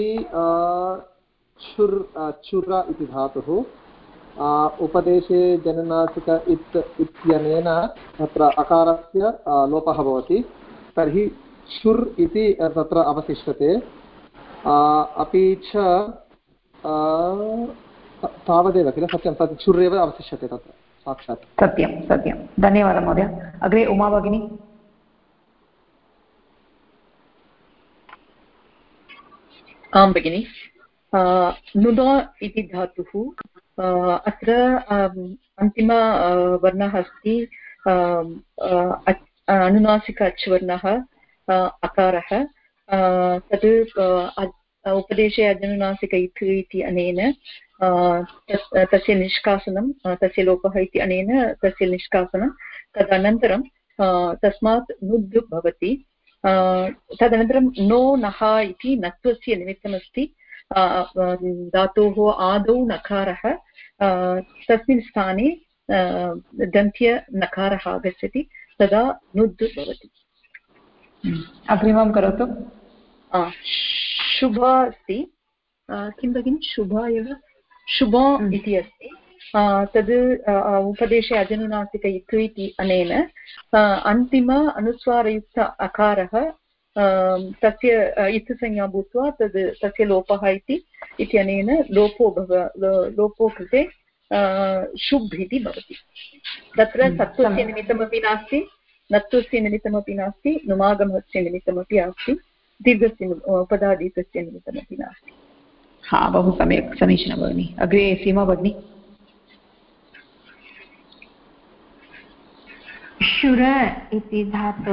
चुर इति धातुः। उपदेशे जननासिक इत्यनेन तत्र अकारस्य लोपः भवति, तर्हि चुर् इति तत्र अवशिष्यते। अपि च तावदेव किल, सत्यं, तत् चुर् एव अवशिष्यते तत्र साक्षात्। सत्यं सत्यं, धन्यवादः महोदय। अग्रे उमा भगिनी। आं भगिनि, नुदा इति धातुः, अत्र अन्तिमवर्णः अस्ति अनुनासिक अच्वर्णः अकारः। तद् उपदेशे अजनुनासिक इति अनेन तस्य निष्कासनं, तस्य लोपः इति अनेन तस्य निष्कासनं, तदनन्तरं तस्मात् नुद् भवति। तदनन्तरं नो नः इति नत्वस्य निमित्तमस्ति, धातोः आदौ नकारः, तस्मिन् स्थाने दन्त्यनकारः आगच्छति, तदा नुद् भवति। अग्रिमं करोतु। शुभ अस्ति, किं भगिनि, शुभ एव, शुभ इति अस्ति। तद् उपदेशे अजनुनासिक इति अनेन अन्तिम अनुस्वारयुक्त अकारः तस्य इत्संज्ञा भूत्वा तस्य लोपः इत्यनेन लोपो कृते शुभ् इति भवति। तत्र सत्त्वस्य निमित्तमपि नास्ति, नत्वस्य निमित्तमपि नास्ति, नुमागमस्य निमित्तमपि नास्ति, दीर्घस्य उपधादीर्घस्य निमित्तमपि नास्ति। बहु सम्यक्, समीचीनं भगिनि। अग्रे सीमा भगिनी। शुर इति धातु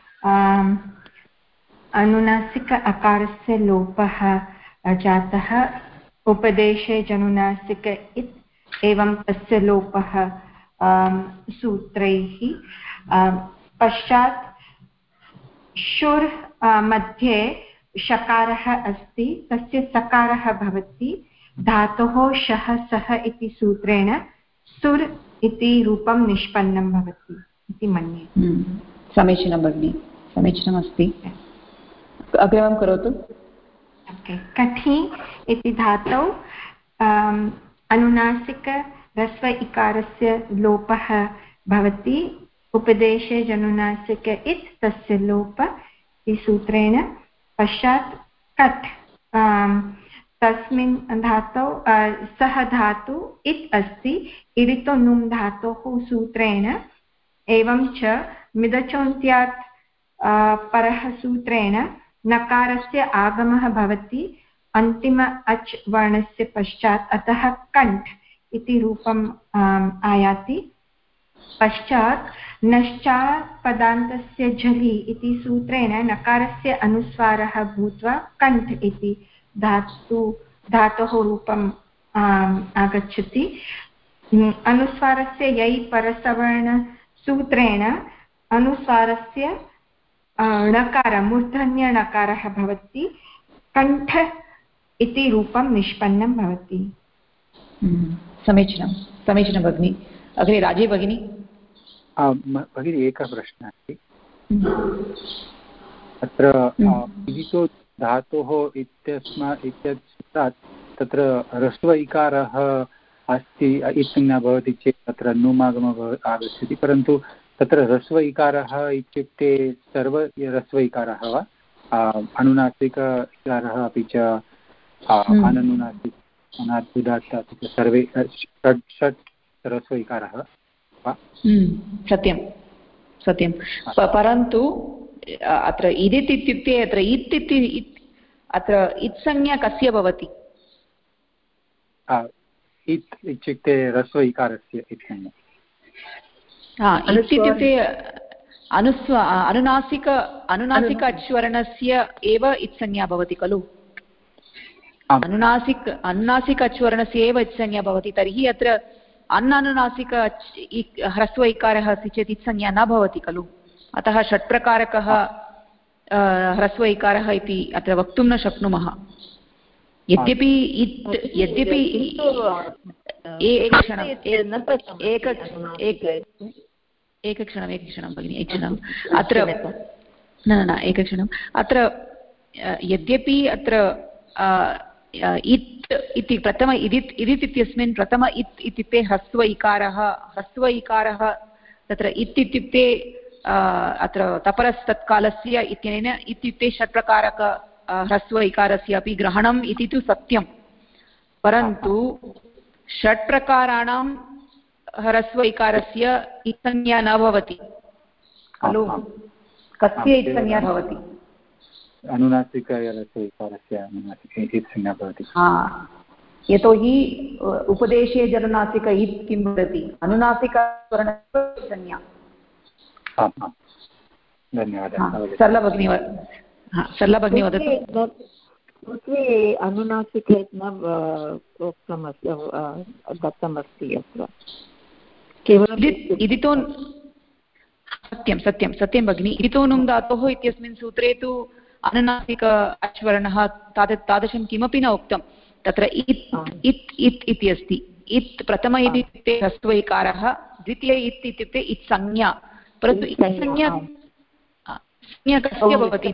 अनुनासिक अकारस्य लोपः जातः, उपदेशे जनुनासिक इत् एवं तस्य लोपः सूत्रैः। पश्चात् शुर् मध्ये शकारः अस्ति, तस्य सकारः भवति, धातोः शः सः इति सूत्रेण सुर् इति रूपं निष्पन्नं भवति इति मन्ये। समीचीनं भगिनि, समीचीनमस्ति। अग्रिमं करोतु। कठि इति धातौ अनुनासिक ह्रस्व इकारस्य लोपः भवति। उपदेशे जनुनासिक इत् तस्य लोप इति सूत्रेण। पश्चात् कट् तस्मिन् धातौ सः धातु इत् अस्ति इरितो नुम् धातोः सूत्रेण। एवं च मिदचोन्त्यात् परः सूत्रेण नकारस्य आगमः भवति अन्तिम अच् वर्णस्य पश्चात्, अतः कण्ठ् इति रूपम् आयाति। पश्चात् नश्चात् पदान्तस्य झलि इति सूत्रेण नकारस्य अनुस्वारः भूत्वा कण्ठ् इति धातोः रूपम् आगच्छति। अनुस्वारस्य यै परसवर्णसूत्रेण अनुस्वारस्य णकार मूर्धन्यणकारः भवति, कण्ठ इति रूपं निष्पन्नं भवति। समीचीनं, समीचीनं भगिनि। अग्रे राजी भगिनी। भगिनी एकः प्रश्नः अस्ति। अत्र इदितो धातोः इत्यस्मात् तत्र ह्रस्व इकारः अस्ति इत्संज्ञा भवति चेत् तत्र नुमागमः आगच्छति, परन्तु तत्र ह्रस्व इकारः इत्युक्ते सर्व ह्रस्व इकारः वा, अनुनासिक इकारः अपि च अननुनासिक अनाद्युदात्त अपि च सर्वे षट् ह्रस्व इकारः वा? सत्यं सत्यं, परन्तु अत्र इदित् इत्युक्ते अत्र इत् इति अत्र इत्संज्ञा कस्य भवति? इत् इत्युक्ते ह्रस्व इकारस्य इत्संज्ञा। इत्युक्ते अनुनासिक अच्वर्णस्य एव इत्संज्ञा भवति खलु? अनुनासिक अच्वर्णस्य एव इत्संज्ञा भवति। तर्हि अत्र अननुनासिक ह्रस्व इकारः अस्ति चेत् इत्संज्ञा न भवति खलु? अतः षट्प्रकारकः ह्रस्व इकारः इति अत्र वक्तुं न शक्नुमः। यद्यपि एकक्षणं भगिनि, एकक्षणम् अत्र न एकक्षणम् अत्र यद्यपि अत्र इत् इति प्रथम इदित् इत्यस्मिन् प्रथम इत् इत्युक्ते ह्रस्व इकारः तत्र इत् इत्युक्ते अत्र तपरस्तत्कालस्य इत्यनेन इत्युक्ते षट्प्रकारक ह्रस्व इकारस्य अपि ग्रहणम् इति तु सत्यं, परन्तु षट्प्रकाराणां ह्रस्व इकारस्य इत्संज्ञा न भवति खलु? कस्य इत्संज्ञा भवति? अनुनासिक ह्रस्व इकारस्य इत्संज्ञा भवति। यतोहि उपदेशे जनुनासिक इत् किं वदति? अनुनासिक इत्संज्ञा। धन्यवादः। सरला भगिनी वदतु। अनुनासिक न उक्तमस्ति, दत्तमस्ति अत्र इदितो सत्यं भगिनि। इदितो नुम् धातोः इत्यस्मिन् सूत्रे तु अनुनासिक अच्वर्णः तादृशं किमपि न उक्तं। तत्र इत् इति अस्ति। इत् प्रथम इति इत्युक्ते ह्रस्व इकारः, द्वितीय इत् इत्युक्ते इत्संज्ञा, परन्तु इत्संज्ञा कस्य भवति?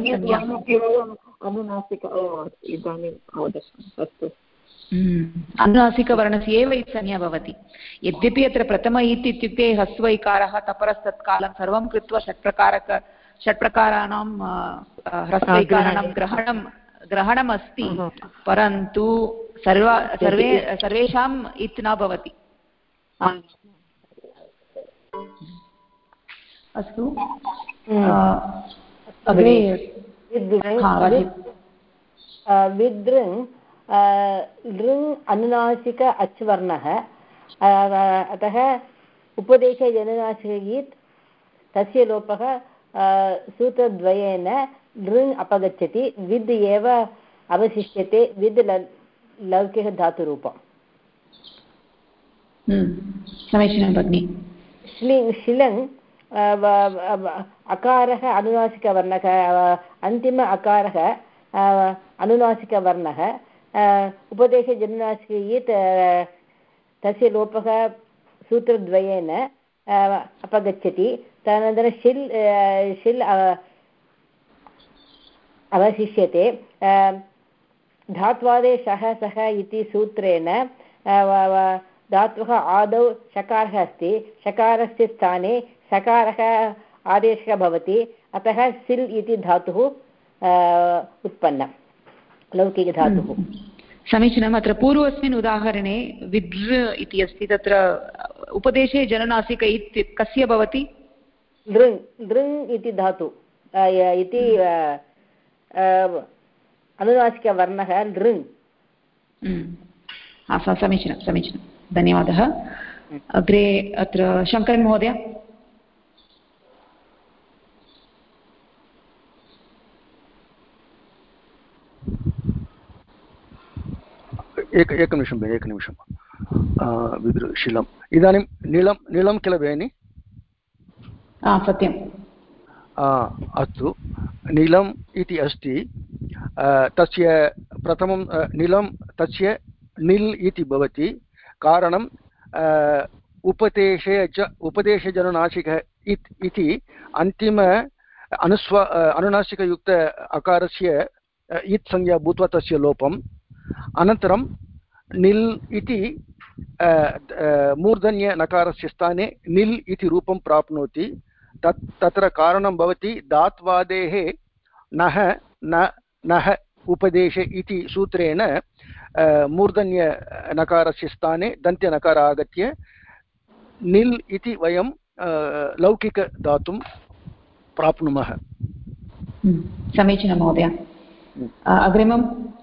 अनुनासिकवर्णस्य एव इत्संज्ञा भवति। यद्यपि अत्र प्रथम इत् इत्युक्ते ह्रस्व इकारः तपरस्तत्कालं सर्वं कृत्वा षट्प्रकाराणां ह्रस्व इकाराणां ग्रहणम् अस्ति, परन्तु सर्वेषाम् इत् न भवति। अस्तु, अग्रे विदृङ् लृङ् अनुनासिक अच्वर्णः, अतः उपदेशे जनुनासिक तस्य लोपः सूत्रद्वयेन लृङ् अपगच्छति, विद् एव अवशिष्यते, विद् लौकिकधातुरूपम्। समीचीनं भगिनि। शिलङ् अकारः अनुनासिकवर्णः, अन्तिम अकारः अनुनासिकवर्णः, उपदेशे जनुनासिक तस्य लोपः सूत्रद्वयेन अपगच्छति, तदनन्तरं शिल् अवशिष्यते। धात्वादे शः सः इति सूत्रेण धातुः आदौ शकारः अस्ति, शकारस्य स्थाने सकारः आदेशः भवति, अतः सिल् इति धातुः उत्पन्नं, लौकिकधातुः। समीचीनम्। अत्र पूर्वस्मिन् उदाहरणे विदृ इति अस्ति, तत्र उपदेशे जननासिक इति कस्य भवति? लृङ्, लृङ् इति धातु इति अनुनासिकवर्णः लृङ्। समीचीनं समीचीनं, धन्यवादः। अग्रे अत्र शङ्करन् महोदय। एकनिमिषं भगिनि, एकनिमिषं। शिलम् इदानीं नीलं किल भगिनि? सत्यम्। अस्तु, नीलम् इति अस्ति, तस्य प्रथमं नीलं तस्य निल् इति भवति। कारणं उपदेशजनुनासिकः इति अन्तिम अनुनासिकयुक्त अकारस्य इत् संज्ञा भूत्वा तस्य लोपम्। अनन्तरं निल् इति मूर्धन्यनकारस्य स्थाने निल् इति रूपं प्राप्नोति। तत्र कारणं भवति धात्वादेः नः उपदेशे इति सूत्रेण मूर्धन्यनकारस्य स्थाने दन्त्यनकार आगत्य निल् इति वयं लौकिकधातुं प्राप्नुमः। समीचीनं महोदय। अग्रिमम्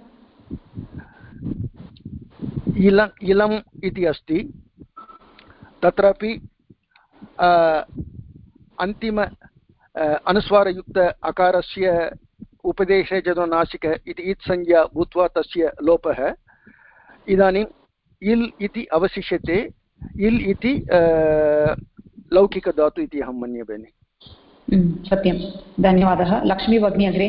इलम् इति अस्ति, तत्रापि अन्तिम अनुस्वारयुक्त अकारस्य उपदेशे जनुनासिक इति इत् संज्ञा भूत्वा तस्य लोपः। इदानीम् इल् इति अवशिष्यते। इल् इति लौकिकधातु इति अहं मन्ये भगिनि। सत्यं, धन्यवादः। लक्ष्मी भगिनी अग्रे।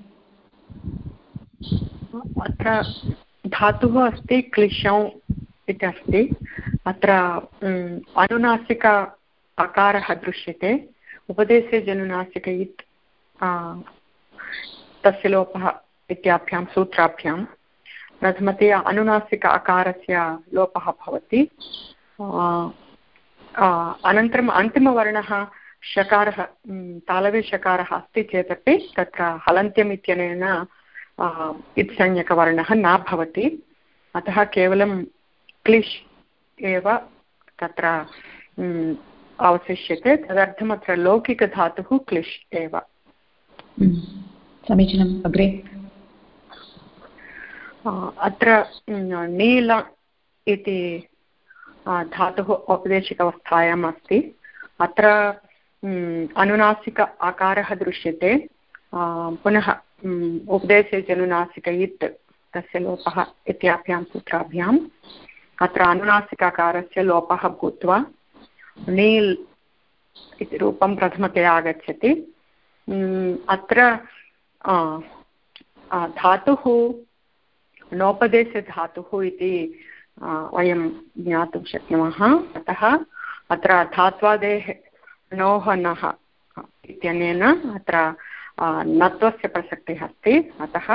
अत्र धातुः अस्ति क्लिशौ इति अस्ति। अत्र अनुनासिक अकारः दृश्यते, उपदेशे जनुनासिक इत् तस्य लोपः इत्याभ्यां सूत्राभ्यां प्रथमतया अनुनासिक अकारस्य लोपः भवति। अनन्तरम् अन्तिमवर्णः शकारः तालव्यशकारः अस्ति चेदपि तत्र हलन्त्यम् इत्यनेन इत्संज्ञकवर्णः न भवति, अतः केवलं क्लिश् एव तत्र अवशिष्यते। तदर्थम् अत्र लौकिकधातुः क्लिश् एव। समीचीनम्। अग्रे अत्र नील इति धातुः औपदेशिकावस्थायाम् अस्ति। अत्र अनुनासिक आकारः दृश्यते, पुनः उपदेशे जनुनासिक इत् तस्य लोपः इत्याभ्यां सूत्राभ्याम् अत्र अनुनासिकाकारस्य लोपः भूत्वा नील् इति रूपं प्रथमतया आगच्छति। अत्र धातुः नोपदेशधातुः इति वयं ज्ञातुं शक्नुमः। अतः अत्र धात्वादेः नोः नः इत्यनेन अत्र नत्वस्य प्रसक्तिः अस्ति, अतः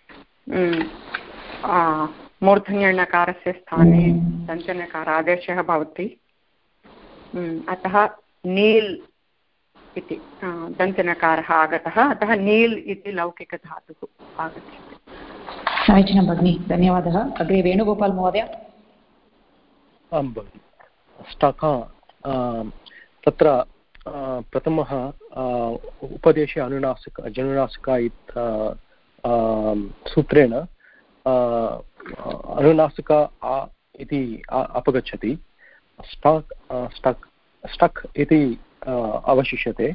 मूर्धन्यणकारस्य स्थाने दन्तनकार आदेशः भवति। अतः नील् इति दन्तनकारः आगतः, अतः नील् इति लौकिकधातुः आगच्छति। समीचीनं भगिनि, धन्यवादः। अग्रे वेणुगोपाल् महोदय। आं भगिनि, तत्र प्रथमः उपदेशे जनुनासिक सूत्रेण अनुनासिक इति अपगच्छति, स्टक् इति अवशिष्यते।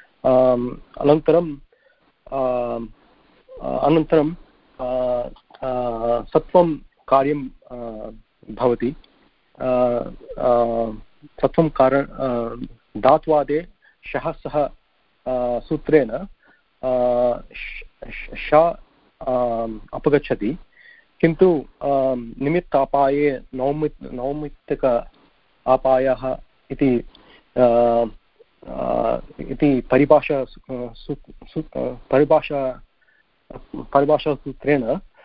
अनन्तरं सत्वं कार्यं भवति। सत्वं धात्वादे शः सः सूत्रेण श अपगच्छति, किन्तु निमित्तापाये नौमित्तिक आपायः इति इति परिभाषासूत्रेण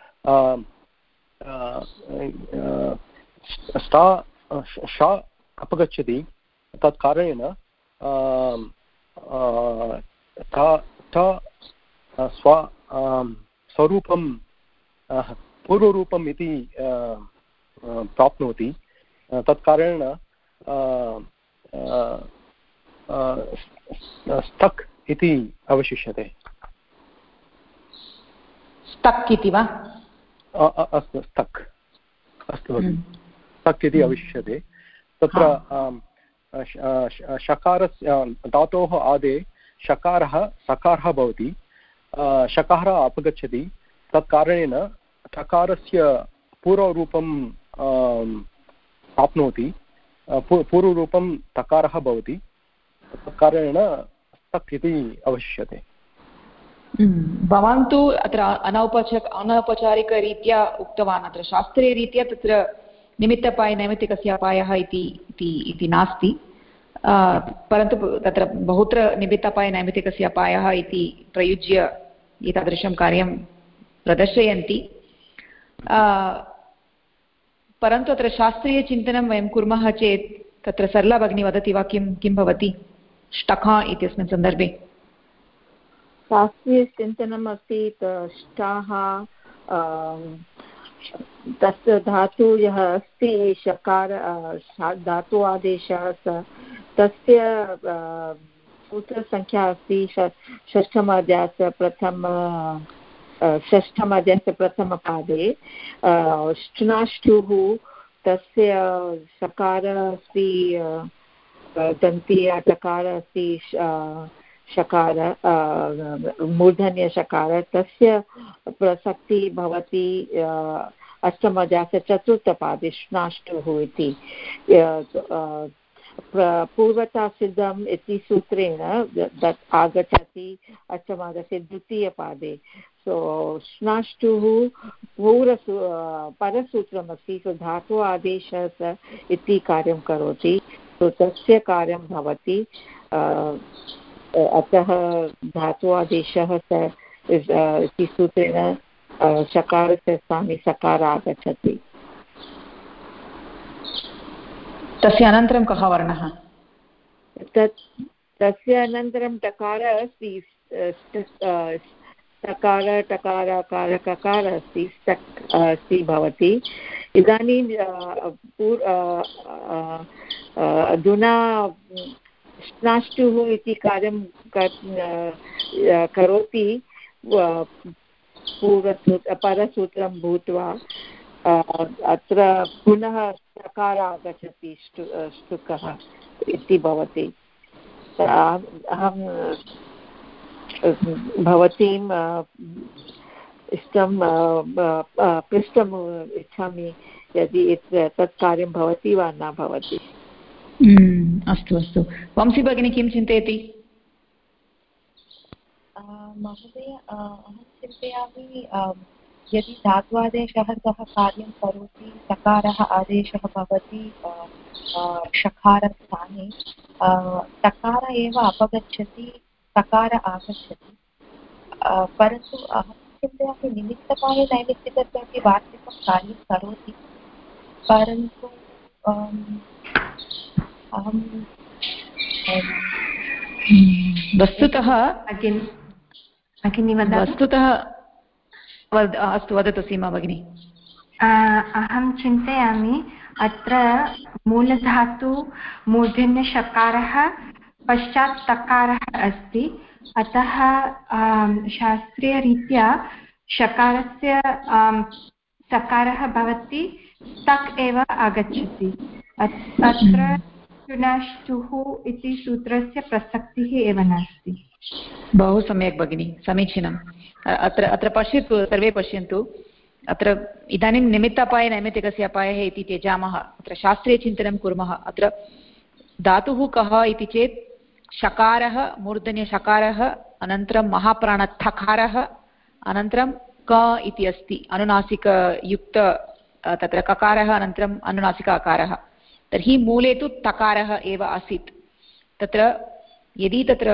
श अपगच्छति तत् कारणेन स्वरूपं पूर्वरूपम् इति प्राप्नोति तत् कारणेन स्तक् इति अवशिष्यते। स्तक् इति वा? अस्तु स्तक् अस्तु स्तक् इति अवशिष्यते। तत्र शकारस्य धातोः आदे शकारः सकारः भवति, शकारः अपगच्छति तत् कारणेन टकारस्य पूर्वरूपं प्राप्नोति, पूर्वरूपं तकारः भवति, तत् कारणेन स्तक् इति अवशिष्यते। भवान् तु अत्र अनौपचारिकरीत्या उक्तवान्, अत्र शास्त्रीयरीत्या तत्र निमित्तपाय नैमित्तिकस्य अपायः इति नास्ति, परन्तु तत्र बहुत्र निमित्तपाय नैमित्तिकस्य अपायः इति प्रयुज्य एतादृशं कार्यं प्रदर्शयन्ति। परन्तु अत्र शास्त्रीयचिन्तनं वयं कुर्मः चेत् तत्र सरला भगिनी वदति वा किं भवति ष्टका इत्यस्मिन् सन्दर्भे? शास्त्रीयचिन्तनम् अस्ति ष्टाः तस्य धातु यः अस्ति शकार धातु आदेशः तस्य सूत्रसङ्ख्या अस्ति षष्ठमाध्यायस्य प्रथमपादे ष्टुनाष्टुः तस्य शकारः अस्ति दन्तीय टकार अस्ति शकार मूर्धन्यशकार तस्य प्रसक्तिः भवति अष्टमाध्यायस्य चतुर्थपादे ष्टुनाष्टुः इति पूर्वता सिद्धम् इति सूत्रेण तत् आगच्छति अष्टमाध्यायस्य द्वितीयपादे। सो ष्टुनाष्टुः परसूत्रमस्ति, सो धातु आदेशः इति कार्यं करोति, सो तस्य कार्यं भवति। अतः धातु आदेशः इति सूत्रेण शकारस्य स्थाने सकारः आगच्छति। तस्य अनन्तरं कः वर्णः? तस्य अनन्तरं टकारः अस्ति, सकार टकार अकार ककार अस्ति, स्तक् अस्ति भवति। इदानीं अधुना ष्टुनाष्टुः इति कार्यं करोति परसूत्रं भूत्वा अत्र पुनः सकारः आगच्छति ष्टुकः इति भवति। अहं भवतीं पृष्टुम् इच्छामि यदि तत् कार्यं भवति वा न भवति। अस्तु अस्तु, वंशी भगिनी किं चिन्तयति? महोदय, अहं चिन्तयामि यदि धात्वादेशः सः कार्यं करोति, सकारः आदेशः भवति षकारस्थाने, तकार एव अपगच्छति, सकार आगच्छति, परन्तु अहं चिन्तयामि निमित्तपाय नैमित्तिकस्य अपि वार्तिकं कार्यं करोति, परन्तु अहं वस्तुतः अस्तु वदतु सीमा भगिनी। अहं चिन्तयामि अत्र मूलधातु मूर्धन्यषकारः पश्चात् तकारः अस्ति, अतः शास्त्रीयरीत्या षकारस्य सकारः भवति, स्तक् एव आगच्छति। अत्र ष्टुनाष्टुः इति सूत्रस्य प्रसक्तिः एव नास्ति। बहु सम्यक् भगिनी, समीचीनम्। अत्र पश्यतु, सर्वे पश्यन्तु, अत्र इदानीं निमित्तापाय नैमित्तिकस्य अपायः इति त्यजामः, अत्र शास्त्रीयचिन्तनं कुर्मः। अत्र धातुः कः इति चेत् षकारः, मूर्धन्यषकारः, अनन्तरं महाप्राणथकारः, अनन्तरं क इति अस्ति अनुनासिकयुक्त तत्र ककारः, अनन्तरम् अनुनासिक अकारः। तर्हि मूले तु तकारः एव आसीत्। तत्र यदि तत्र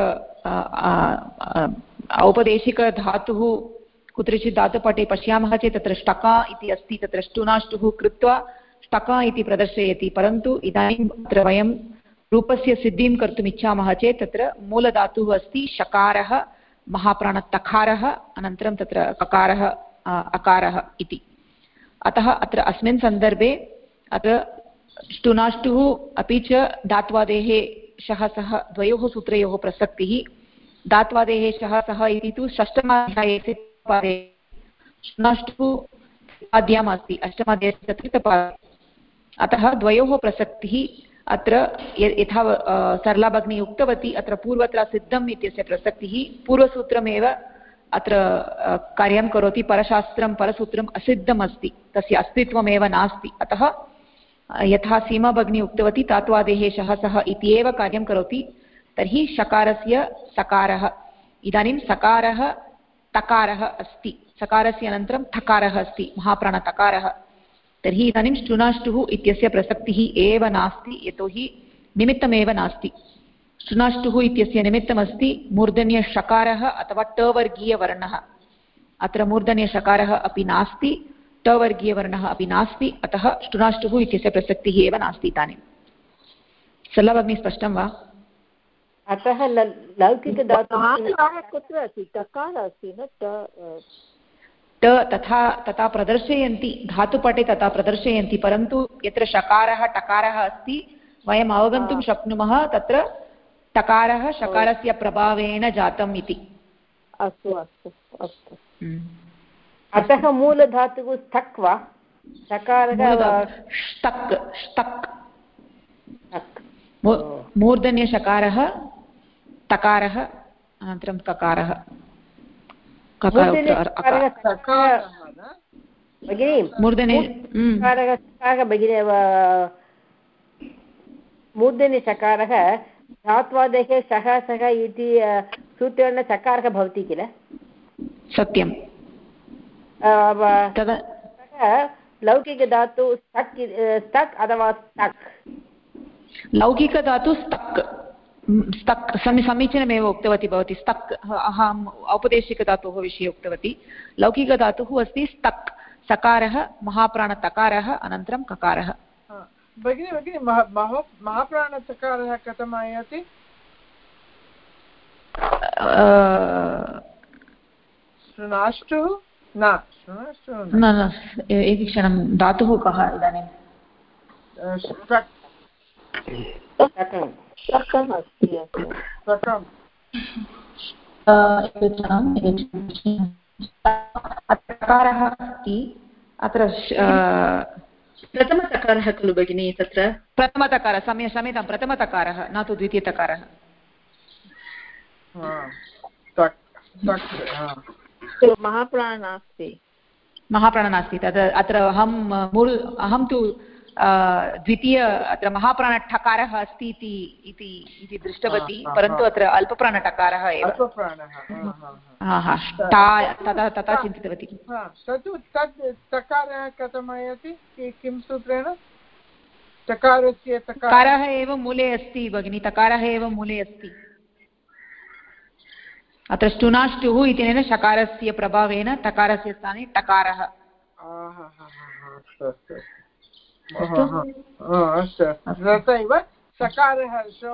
औपदेशिकधातुः कुत्रचित् धातुपटे पश्यामः चेत् तत्र ष्टका इति अस्ति, तत्र ष्टुनाष्टुः कृत्वा ष्टका इति प्रदर्शयति, परन्तु इदानीं तत्र वयं रूपस्य सिद्धिं कर्तुम् इच्छामः चेत् तत्र मूलधातुः अस्ति शकारः महाप्राणतकारः अनन्तरं तत्र ककारः अकारः इति। अतः अत्र अस्मिन् सन्दर्भे अत्र ष्टुनाष्टुः अपि च धात्वादेः शः सः द्वयोः सूत्रयोः प्रसक्तिः। धात्वादेः शः सः इति तु षष्ठमाध्याये ष्टुनाष्टुः पाद्याम् अस्ति, अष्टमाध्याये चतुर्थपादे, अतः द्वयोः प्रसक्तिः अत्र यथा सरला भगिनी उक्तवती अत्र पूर्वत्र सिद्धम् इत्यस्य प्रसक्तिः पूर्वसूत्रमेव अत्र कार्यं करोति, परशास्त्रं परसूत्रम् असिद्धम् अस्ति, तस्य अस्तित्वमेव नास्ति। अतः यथा सीमा भगिनी उक्तवती धात्वादेः शः सः इत्येव कार्यं करोति, तर्हि शकारस्य सकारः, इदानीं सकारः तकारः अस्ति, सकारस्य अनन्तरं थकारः अस्ति महाप्राणतकारः, तर्हि इदानीं ष्टुनाष्टुः इत्यस्य प्रसक्तिः एव नास्ति, यतोहि निमित्तमेव नास्ति। ष्टुनाष्टुः इत्यस्य निमित्तमस्ति मूर्धन्यषकारः अथवा टवर्गीयवर्णः, अत्र मूर्धन्यषकारः अपि नास्ति, टवर्गीयवर्णः अपि नास्ति, अतः ष्टुनाष्टुः इत्यस्य प्रसक्तिः एव नास्ति। इदानीं सरला भगिनी स्पष्टं वा? अतः लौकिकधातुः कुत्र अस्ति? तकारः अस्ति न? तथा प्रदर्शयन्ति, धातुपटे तथा प्रदर्शयन्ति, परन्तु यत्र शकारः टकारः अस्ति वयम् अवगन्तुं शक्नुमः तत्र टकारः शकारस्य प्रभावेन जातम् इति। अस्तु अस्तु अस्तु। अतः मूलधातुः स्तक् वा? शकारः ष्टक् ष्टक् मूर्धन्यशकारः तकारः अनन्तरं ककारः। मूर्धन्यशकारः धात्वादेः शः सः इति सूत्रेण चकारः भवति किल? सत्यं। लौकिकधातु स्तक् अथवा स्तक्? लौकिकधातु स्तक् स्तक् समीचीनमेव उक्तवती भवती। स्तक् अहम् औपदेशिकधातोः विषये उक्तवती। लौकिकधातुः अस्ति स्तक्, सकारः महाप्राणतकारः अनन्तरं ककारः। भगिनी महाप्राणतकारः कथम् आयाति? ष्टुनाष्टुः न एकक्षणं, धातुः कः इदानीं? तकारः अस्ति अत्र प्रथमतकारः खलु भगिनी? तत्र प्रथमतकारः, क्षम्यतां, प्रथमतकारः न तु द्वितीयतकारः। महाप्राण नास्ति, महाप्राण नास्ति, तद् अत्र अहं तु द्वितीय अत्र महाप्राणठकारः अस्ति इति दृष्टवती, परन्तु अत्र अल्पप्राणठकारः एव तथा चिन्तितवती। तकारः कथम् आयाति? किं सूत्रेण? तकारः एव मूले अस्ति भगिनी, तकारः एव मूले अस्ति। अत्र ष्टुनाष्टुः इत्यनेन शकारस्य प्रभावेन तकारस्य स्थाने टकारः। तथैव सकारः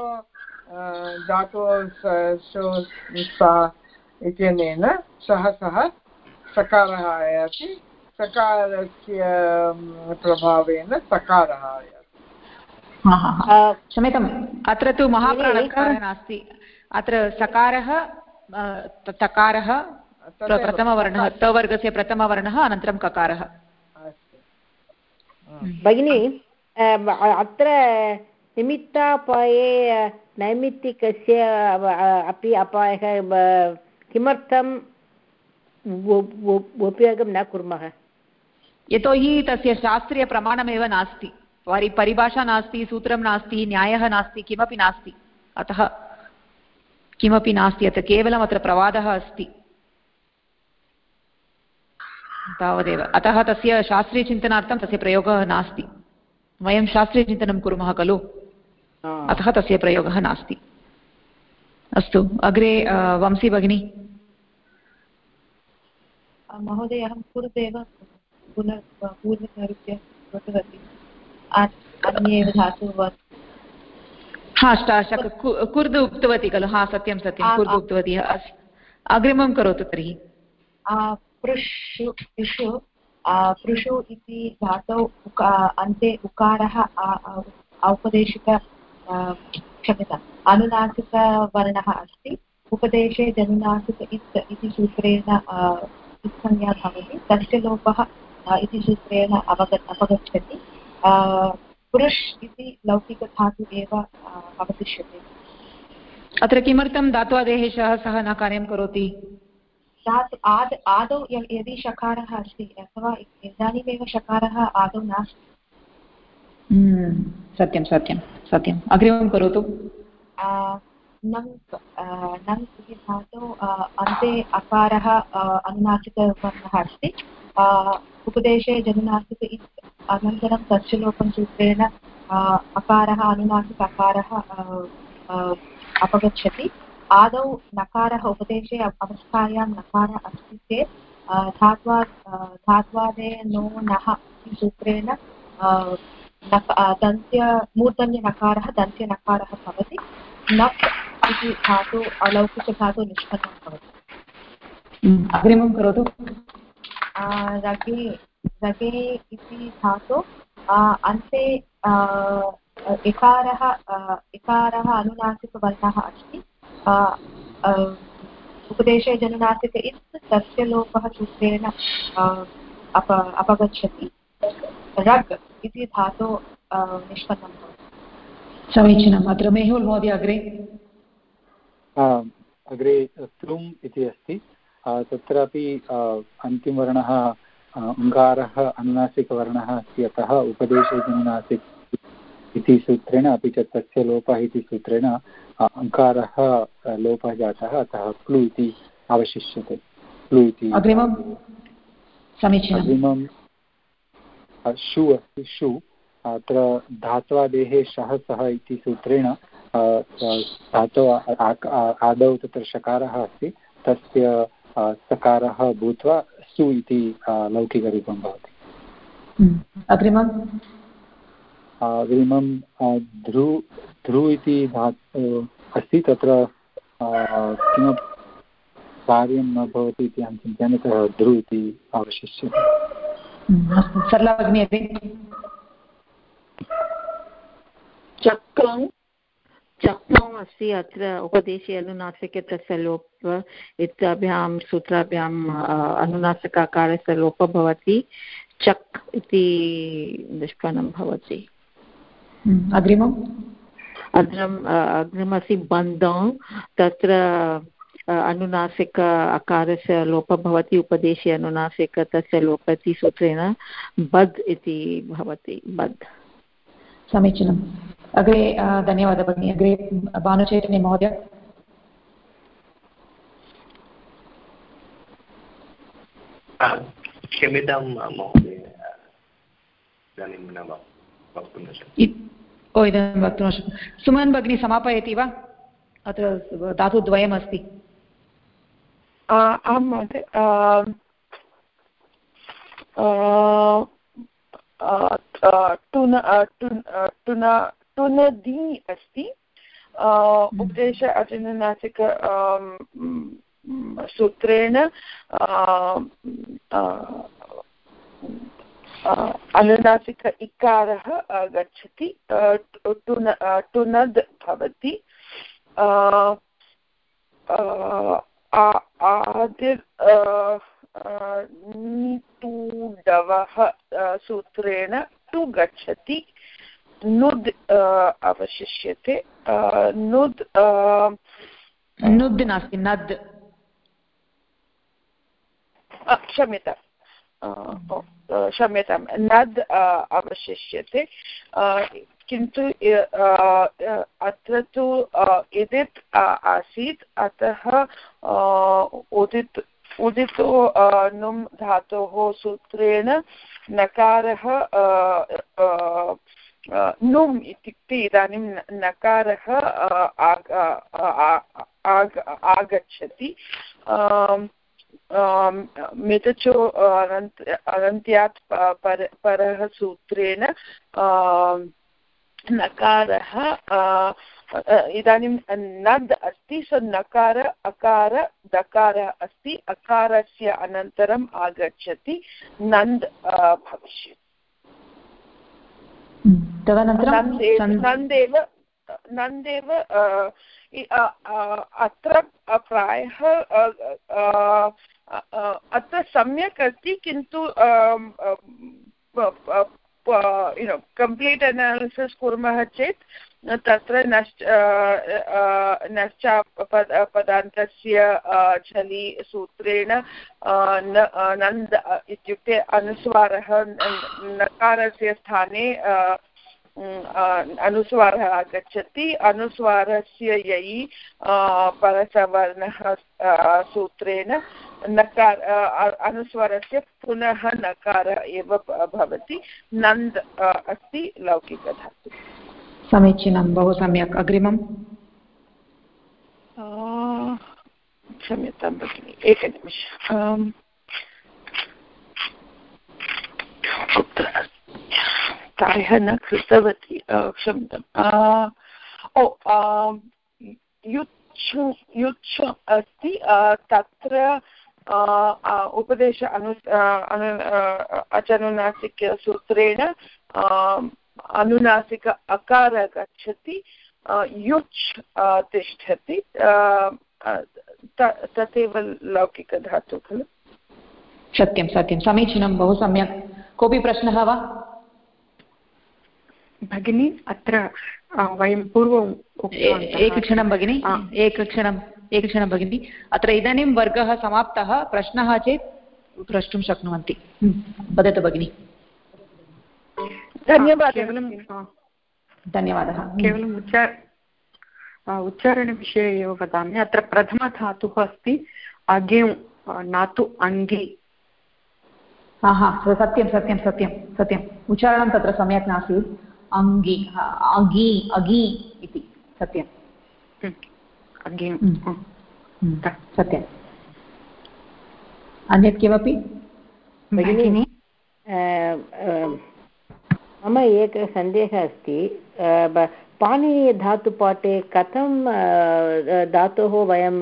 धातोः इत्यनेन सः सकारः आयाति, सकारस्य प्रभावेन तकारः आयाति। क्षम्यताम्, अत्र तु महाप्राणतकारः नास्ति, अत्र सकारः तकारः प्रथमवर्णः, तवर्गस्य प्रथमवर्णः अनन्तरं ककारः। भगिनी अत्र निमित्तापाये नैमित्तिकस्य अपि अपायः किमर्थम् उपयोगं न कुर्मः? यतोहि तस्य शास्त्रीयप्रमाणमेव नास्ति, परिभाषा नास्ति, सूत्रं नास्ति, न्यायः नास्ति, किमपि नास्ति, अतः किमपि नास्ति, अत्र केवलम् अत्र प्रवादः अस्ति तावदेव। अतः तस्य शास्त्रीयचिन्तनार्थं तस्य प्रयोगः नास्ति, वयं शास्त्रीयचिन्तनं कुर्मः खलु, अतः तस्य प्रयोगः नास्ति। अस्तु अग्रे वंशी भगिनी। महोदय अहं कुरुदेव पूर्वनिरूप्य कृतवती अन्ये एव धातुः कुर्द् उक्तवती खलु सत्यं सत्यं कुर्द् उक्तवती अग्रिमं करोतु तर्हि पृषु इति धातौ अन्ते उकारः औपदेशिक क्षम्यताम् अनुनासिकवर्णः अस्ति उपदेशे जनुनासिक इत् इति सूत्रेण संज्ञा भवति तस्य लोपः इति सूत्रेण अपगच्छति पुरुष् इति लौकिकधातु एव अवतिष्यते। अत्र किमर्थं धात्वादेः सह न कार्यं करोति? आदौ यदि शकारः अस्ति अथवा इदानीमेव शकारः आदौ नास्ति। सत्यं सत्यं सत्यम् अग्रिमं करोतु। नङ् इति धातौ अन्ते अकारः अनुनासिकवर्णः अस्ति उपदेशे जनुनासिक इत् अनन्तरं तस्य लोपं सूत्रेण अकारः अनुनासिक अकारः अपगच्छति। आदौ नकारः उपदेशे अवस्थायां नकारः अस्ति चेत् धात्वादे नो नः इति सूत्रेण मूर्धन्यनकारः दन्त्यनकारः भवति। नक् इति धातु अलौकिकधातु निष्पन्नं भवति। अग्रिमं करोतु। रगे इति धातु अन्ते इकारः अनुनासिकवर्णः अस्ति उपदेशे जनुनासिक इत् तस्य लोपः सूत्रेण अपगच्छति। रग् इति धातु निष्पन्नं भवति। समीचीनम्। अत्र मेहुल् महोदय अग्रे त्रुम् इति अस्ति तत्रापि अन्तिमवर्णः ङ्कारः अनुनासिकवर्णः अस्ति अतः उपदेशे जनुनासिक इति सूत्रेण अपि च तस्य लोपः इति सूत्रेण ङ्कारः लोपः जातः अतः प्लु इति अवशिष्यते। प्लु इति अग्रिमं शु अस्ति। शु अत्र धात्वादेः शः सः इति सूत्रेण धातौ आदौ तत्र शकारः अस्ति तस्य सकारः भूत्वा सु इति लौकिकरूपं भवति। अग्रिमं ध्रु इति धातु अस्ति तत्र किमपि कार्यं न भवति इति अहं चिन्तयामि अतः ध्रु इति अवशिष्यते। सरला भगिनी अपि चक्रम् अस्ति अत्र उपदेशे अनुनासिके तस्य लोप इत्याभ्यां सूत्राभ्याम् अनुनासिकाकारस्य लोपः भवति चक् इति निष्पन्नं भवति। अग्रिममस्ति बन्धं तत्र अनुनासिक अकारस्य लोपः भवति उपदेशे अनुनासिक तस्य लोपः इति सूत्रेण बद् इति भवति। बद् समीचीनम्। अग्रे धन्यवादः भगिनी। अग्रे भानुचैतन्य महोदय। क्षम्यतां महोदय इदानीं न वक्तुं न शक्नोमि। इदानीं वक्तुं न शक्नोमि। सुमन् भगिनी समापयति वा? अत्र धातुद्वयमस्ति। आं महोदय टुनदि अस्ति उपदेश अजनुनासिक सूत्रेण अनुनासिक इकारः गच्छति टुनद् भवति। निटूडवः सूत्रेण टु गच्छति नुद् अवशिष्यते। नुद् नास्ति नद् क्षम्यतां नद् अवशिष्यते किन्तु अत्र तु इदित् आसीत् अतः उदितो नुम् धातोः सूत्रेण नकारः नुम् इत्युक्ते इदानीं नकारः आगच्छति मितचो अनन्त्यात् परः सूत्रेण नकारः इदानीं नद् अस्ति सो नकार अकार दकार अस्ति अकारस्य अनन्तरम् आगच्छति नन्द् भविष्यति नन्देव अत्र प्रायः अत्र सम्यक् अस्ति किन्तु कम्प्लीट् अनालिसिस् कुर्मः चेत् तत्र नश्च पदान्तस्य झलि सूत्रेण नन्द इत्युक्ते अनुस्वारः नकारस्य स्थाने अनुस्वारः आगच्छति अनुस्वारस्य यै परसवर्णः सूत्रेण नकार अनुस्वारस्य पुनः नकार एव भवति नन्द् अस्ति लौकिकधातु समीचीनं बहु सम्यक् अग्रिमं क्षम्यतां भगिनि एकनिमिषम् प्रायः न कृतवती क्षम्यताम् युच्छ अस्ति तत्र उपदेश अचनुनासिकसूत्रेण अनुनासिक अकार गच्छति युच् तिष्ठति तथैव लौकिकधातु खलु सत्यं सत्यं समीचीनं बहु सम्यक् कोऽपि प्रश्नः वा भगिनी अत्र वयं पूर्वम् एकक्षणं भगिनि एकक्षणं भगिनि अत्र इदानीं वर्गः समाप्तः प्रश्नः चेत् प्रष्टुं शक्नुवन्ति वदतु भगिनि धन्यवादः केवलम् उच्चारणविषये एव वदामि अत्र प्रथमधातुः अस्ति अगिं नातु अङ्गि सत्यं सत्यं सत्यं सत्यम् उच्चारणं तत्र सम्यक् नासीत् अङ्गि अगि अगि इति सत्यं सत्यम् अन्यत् किमपि भगिनि मम एकः सन्देहः अस्ति पाणिनीयधातुपाठे कथं धातोः वयं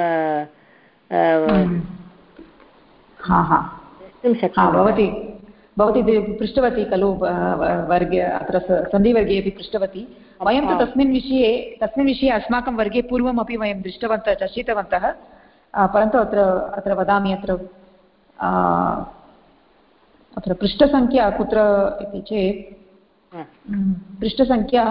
भवती पृष्टवती खलु वर्गे अत्र सन्धिवर्गे अपि पृष्टवती वयं तु तस्मिन् विषये अस्माकं वर्गे पूर्वमपि वयं दृष्टवन्तः चर्चितवन्तः परन्तु अत्र वदामि अत्र पृष्ठसङ्ख्या कुत्र इति चेत् पृष्ठसङ्ख्या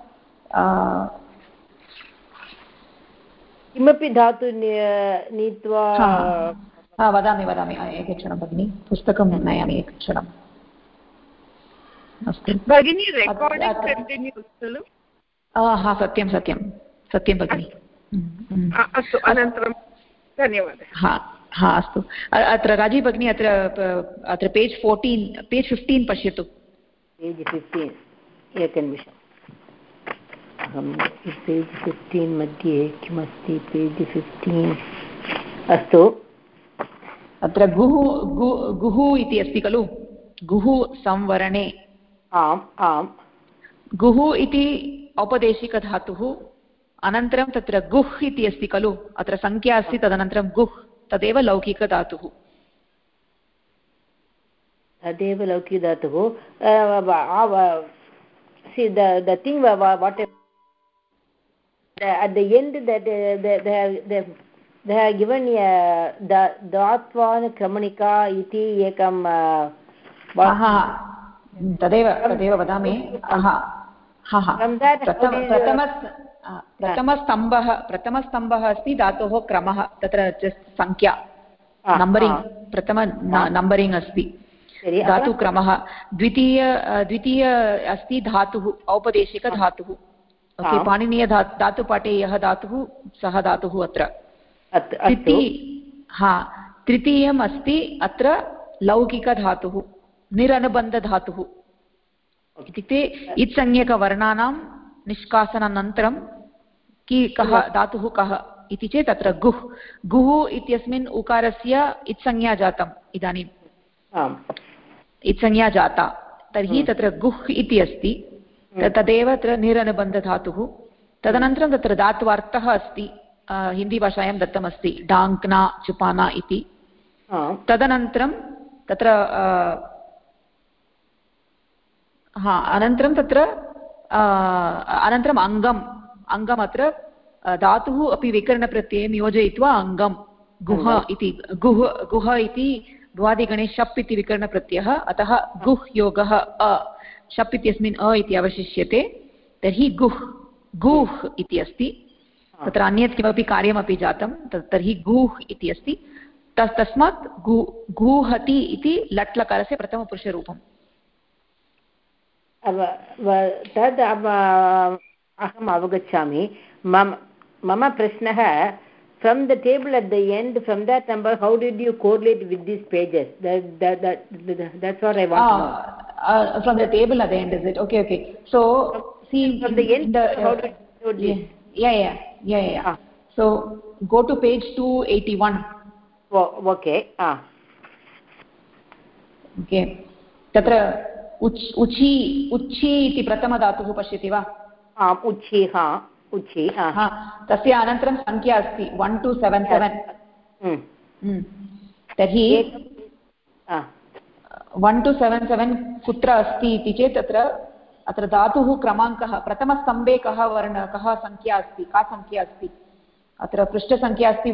किमपि धातु नीत्वा वदामि एकक्षणं भगिनि पुस्तकं नयामि एकक्षणम् अस्तु भगिनि रेकार्डिङ्ग् कण्टिन्यूस् खलु सत्यं भगिनि अस्तु अनन्तरं धन्यवादः अस्तु अत्र राजी भगिनी अत्र पेज् 15 पश्यतु पेज् 15 एकनिमिषम् अहं पेज् 15 मध्ये किमस्ति पेज् 15 अस्तु अत्र गुः इति अस्ति खलु गुः संवरणे आम् गुः इति औपदेशिकधातुः अनन्तरं तत्र गुह् इति अस्ति खलु अत्र संख्या अस्ति तदनन्तरं गुह् तदेव लौकिकधातुः at the end that they have given datvan kramanika iti ekam तदेव वदामि प्रथमस्तम्भः अस्ति धातोः क्रमः तत्र संख्या नम्बरिङ्ग् प्रथम नम्बरिङ्ग् अस्ति धातुक्रमः द्वितीय अस्ति धातुः औपदेशिकधातुः पाणिनीय धातुपाठे यः धातुः सः धातुः अत्र तृतीयम् अस्ति अत्र लौकिकधातुः निरनुबन्धधातुः इत्युक्ते इत्संज्ञकवर्णानां निष्कासनानन्तरं कः धातुः कः इति चेत् तत्र गुः इत्यस्मिन् उकारस्य इत्संज्ञा जातम् इदानीम् इत्संज्ञा जाता तर्हि तत्र गुः इति अस्ति तदेव तत्र निरनुबन्धधातुः तदनन्तरं तत्र धात्वर्थः अस्ति हिन्दीभाषायां दत्तमस्ति डाङ्क्ना चुपाना इति तदनन्तरं तत्र अनन्तरं तत्र अनन्तरम् अङ्गम् अत्र धातुः अपि विकरणप्रत्ययं योजयित्वा अङ्गं गुह इति भ्वादिगणे शप् इति विकरणप्रत्ययः अतः गुः योगः शप् इत्यस्मिन् इति अवशिष्यते तर्हि गूः इति अस्ति तत्र अन्यत् किमपि कार्यमपि जातं तर्हि गूः इति अस्ति तस्मात् गूहति इति लट् लकारस्य प्रथमपुरुषरूपम् तद् अहम् अवगच्छामि मम प्रश्नः from the table at the end, from that number, how did you correlate with these pages? That's what I want to know. From the table at the end, is it? Okay. So, see, from the end, how did you do this? Yeah. So, go to page 281. Okay. Okay. Tatra uchi इति प्रथमधातुः पश्यति वा? उच्छि तस्य अनन्तरं संख्या अस्ति 1277 तर्हि 1277 कुत्र अस्ति इति चेत् अत्र धातुः क्रमाङ्कः प्रथमस्तम्भे कः संख्या अस्ति का संख्या अस्ति अत्र पृष्ठसंख्या अस्ति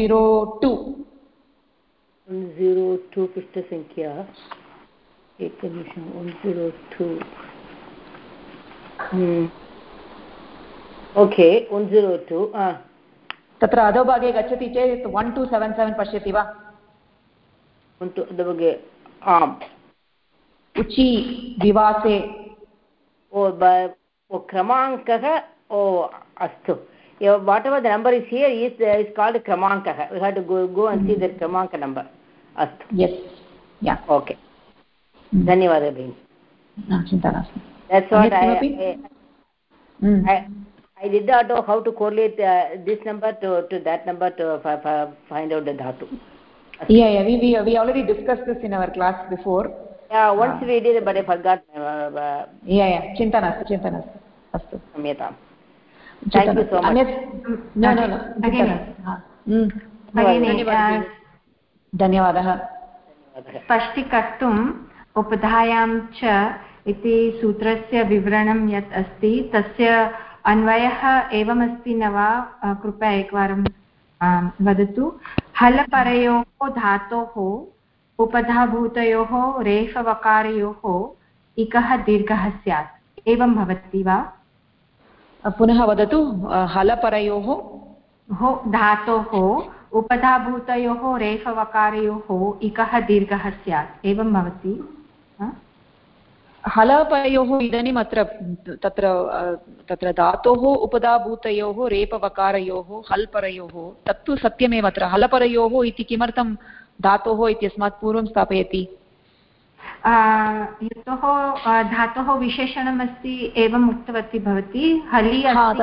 102 पृष्ठसंख्या एकनिमिषं 102 ओके 102 तत्र अधोभागे गच्छति चेत् 1277 पश्यति वा अधोभागे आम् उचि विवासे क्रमाङ्कः अस्तु whatever the number is here is called क्रमाङ्कः we have to go and see the क्रमाङ्क नम्बर् अस्तु ओके धन्यवादः भगिनि चिन्ता नास्ति that's what I did not know how to correlate this number to that number to find out the dhatu. Yeah, we already discussed this in our class before. Yeah, once we did, but I forgot. Yeah, chinta nasti. Astu. Samyatam. Thank you so much. No. धन्यवादः. स्पष्टीकर्तुम् उपधायां च इति सूत्रस्य विवरणं यत् अस्ति तस्य अन्वयः एवमस्ति न वा कृपया एकवारं वदतु हलपरयोः धातोः उपधाभूतयोः रेफवकारयोः इकः दीर्घः स्यात् एवं भवति वा पुनः वदतु हलपरयोः धातोः उपधाभूतयोः रेफवकारयोः इकः दीर्घः स्यात् एवं भवति हलपरयोः इदानीम् अत्र तत्र धातोः उपधाभूतयोः रेपवकारयोः हल्परयोः तत्तु सत्यमेव अत्र हलपरयोः इति किमर्थं धातोः इत्यस्मात् पूर्वं स्थापयति यतोः धातोः विशेषणम् अस्ति एवम् उक्तवती भवती हलि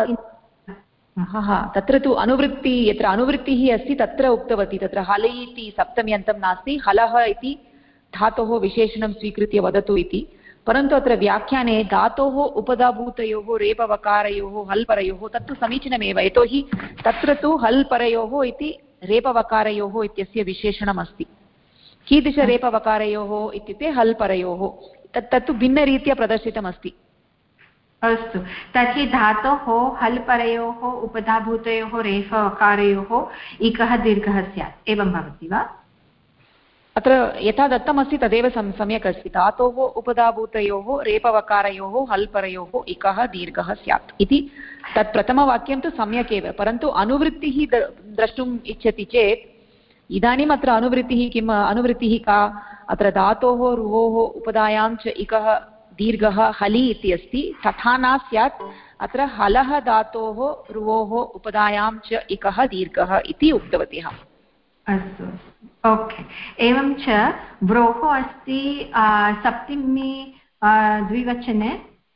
तत्र तु अनुवृत्ति यत्र अनुवृत्तिः अस्ति तत्र उक्तवती तत्र हलि इति सप्तम्यन्तं नास्ति हलः इति धातोः विशेषणं स्वीकृत्य वदतु इति परन्तु अत्र व्याख्याने धातोः उपधाभूतयोः रेपवकारयोः हल्परयोः तत्तु समीचीनमेव यतोहि तत्र तु हल्परयोः इति रेपवकारयोः इत्यस्य विशेषणम् अस्ति कीदृशरेपवकारयोः इत्युक्ते हल्परयोः तत्तु भिन्नरीत्या प्रदर्शितमस्ति अस्तु तर्हि धातोः हल्परयोः उपधाभूतयोः रेफवकारयोः इकः दीर्घः स्यात् एवं भवति वा अत्र यथा दत्तमस्ति तदेव सम्यक् अस्ति धातोः उपधाभूतयोः रेपवकारयोः हल्परयोः इकः दीर्घः स्यात् इति तत् प्रथमवाक्यं तु सम्यक् एव परन्तु अनुवृत्तिः द्रष्टुम् इच्छति चेत् इदानीम् अत्र अनुवृत्तिः का अत्र धातोः रुवोः उपधायां च इकः दीर्घः हलि इति अस्ति तथा न स्यात् अत्र हलः धातोः रुवोः उपधायां च इकः दीर्घः इति उक्तवती अहम् अस्तु ओके एवं च व्रोः अस्ति सप्तमी द्विवचने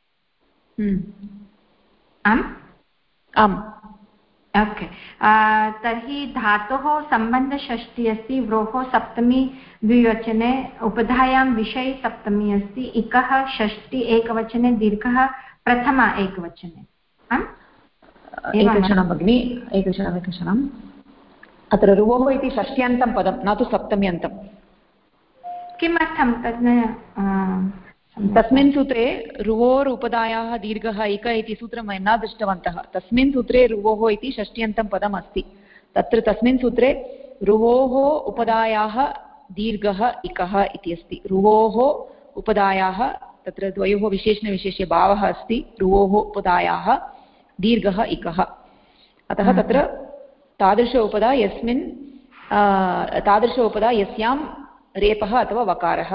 आम् आम् ओके तर्हि धातोः सम्बन्धषष्ठी अस्ति व्रोः सप्तमी द्विवचने उपधायां विषये सप्तमी अस्ति इकः षष्ठी एकवचने दीर्घः प्रथमा एकवचने एकक्षणं भगिनि एकक्षणम् अत्र रुवोः इति षष्ट्यन्तं पदं न तु सप्तम्यन्तं किमर्थं तद् तस्मिन् सूत्रे रुवोर् उपधायाः दीर्घः इक इति सूत्रं वयं न दृष्टवन्तः तस्मिन् सूत्रे रुवोः इति षष्ट्यन्तं पदम् अस्ति तत्र तस्मिन् सूत्रे रुवोः उपधायाः दीर्घः इकः इति अस्ति रुवोः उपधायाः तत्र द्वयोः विशेषणविशेष्यभावः अस्ति रुवोः उपधायाः दीर्घः इकः अतः तत्र तादृश उपधा यस्मिन् तादृश उपधा यस्यां रेपः अथवा वकारः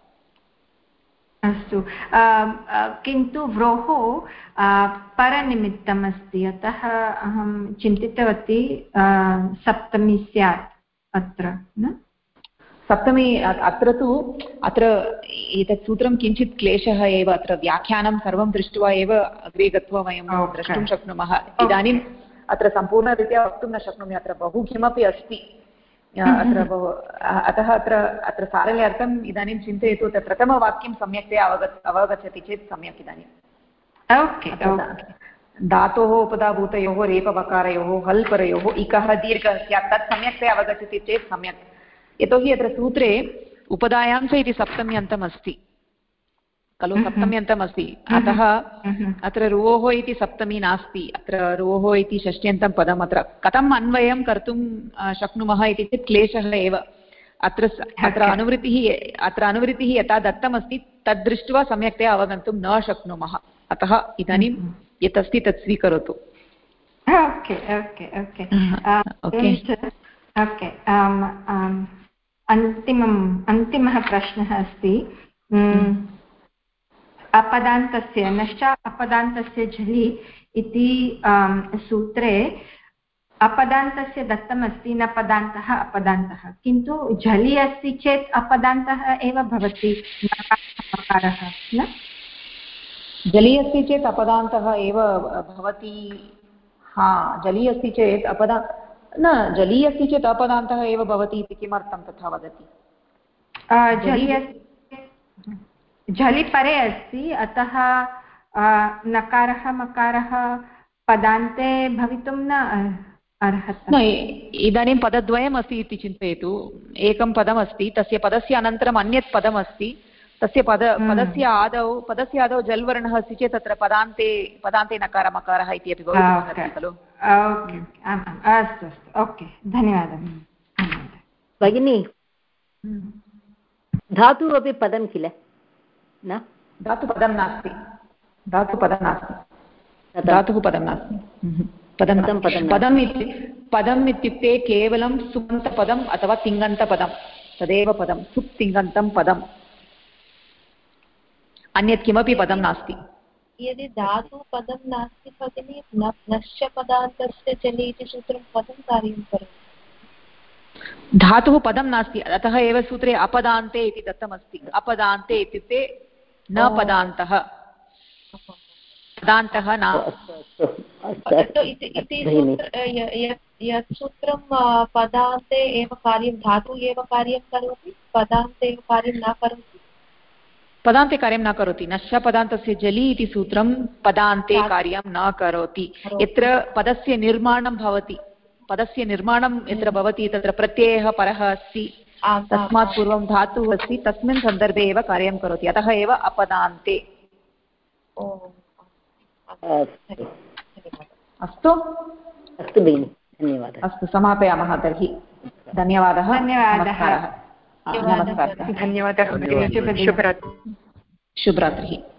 अस्तु किन्तु व्रोः परनिमित्तम् अस्ति अतः अहं चिन्तितवती सप्तमी स्यात् अत्र न सप्तमी अत्र तु अत्र एतत् सूत्रं किञ्चित् क्लेशः एव अत्र व्याख्यानं सर्वं दृष्ट्वा एव अग्रे गत्वा वयं द्रष्टुं शक्नुमः इदानीम् अत्र सम्पूर्णरीत्या वक्तुं न शक्नोमि अत्र बहु किमपि अस्ति अत्र बहु अतः अत्र सारल्यार्थम् इदानीं चिन्तयतु प्रथमवाक्यं सम्यक्तया अवगच्छति चेत् सम्यक् इदानीं धातोः उपधाभूतयोः रेपवकारयोः हल्परयोः इकः दीर्घः स्यात् तत् सम्यक्तया अवगच्छति चेत् सम्यक् यतोहि अत्र सूत्रे उपधायां च इति सप्तम्यन्तम् अस्ति खलु सप्तम्यन्तम् अस्ति अतः अत्र रुवोः इति सप्तमी नास्ति अत्र रुवोः इति षष्ट्यन्तं पदम् अत्र कथम् अन्वयं कर्तुं शक्नुमः इति चेत् क्लेशः एव अत्र अनुवृत्तिः यथा दत्तमस्ति तद् दृष्ट्वा सम्यक्तया अवगन्तुं न शक्नुमः अतः इदानीं यत् अस्ति तत् स्वीकरोतु अन्तिमः प्रश्नः अस्ति अपदान्तस्य नश्च अपदान्तस्य झलि इति सूत्रे अपदान्तस्य दत्तमस्ति न पदान्तः अपदान्तः किन्तु झलि अस्ति चेत् अपदान्तः एव भवति नकारः न झलि अस्ति चेत् अपदान्तः एव भवति झलि अस्ति चेत् झलि अस्ति चेत् अपदान्तः एव भवति इति किमर्थं तथा वदति झलि परे अस्ति अतः नकारः मकारः पदान्ते भवितुं न अर्हति न इदानीं पदद्वयम् अस्ति इति चिन्तयतु एकं पदमस्ति तस्य पदस्य अनन्तरम् अन्यत् पदमस्ति तस्य पदस्य आदौ जल् वर्णः अस्ति चेत् तत्र पदान्ते नकार मकारः इति अपि भवितुमर्हति खलु अस्तु ओके धन्यवादः भगिनी धातुः अपि पदं किल न धातुपदं नास्ति पदम् इत्युक्ते केवलं सुबन्तपदम् अथवा तिङन्तपदं तदेव पदं सुप् तिङन्तं पदम् अन्यत् किमपि पदं नास्ति यदि धातुपदं नास्ति भगिनी नश्च पदान्तस्य जलि इति सूत्रं पदं कार्यं करोति धातुः पदं नास्ति अतः एव सूत्रे अपदान्ते इति दत्तमस्ति अपदान्ते इत्युक्ते न पदान्तः पदान्तः न यत् सूत्रं पदान्ते एव कार्यं धातु एव कार्यं करोति पदान्ते एव कार्यं न करोति पदान्ते कार्यं न करोति नश्च पदान्तस्य जलि इति सूत्रं पदान्ते कार्यं न करोति यत्र पदस्य निर्माणं भवति पदस्य निर्माणं यत्र भवति तत्र प्रत्ययः परः अस्ति तस्मात् पूर्वं धातुः अस्ति तस्मिन् सन्दर्भे एव कार्यं करोति अतः एव अपदान्ते अस्तु भगिनि धन्यवादः अस्तु समापयामः तर्हि धन्यवादः धन्यवादः नमस्कारः धन्यवादः शुभरात्रिः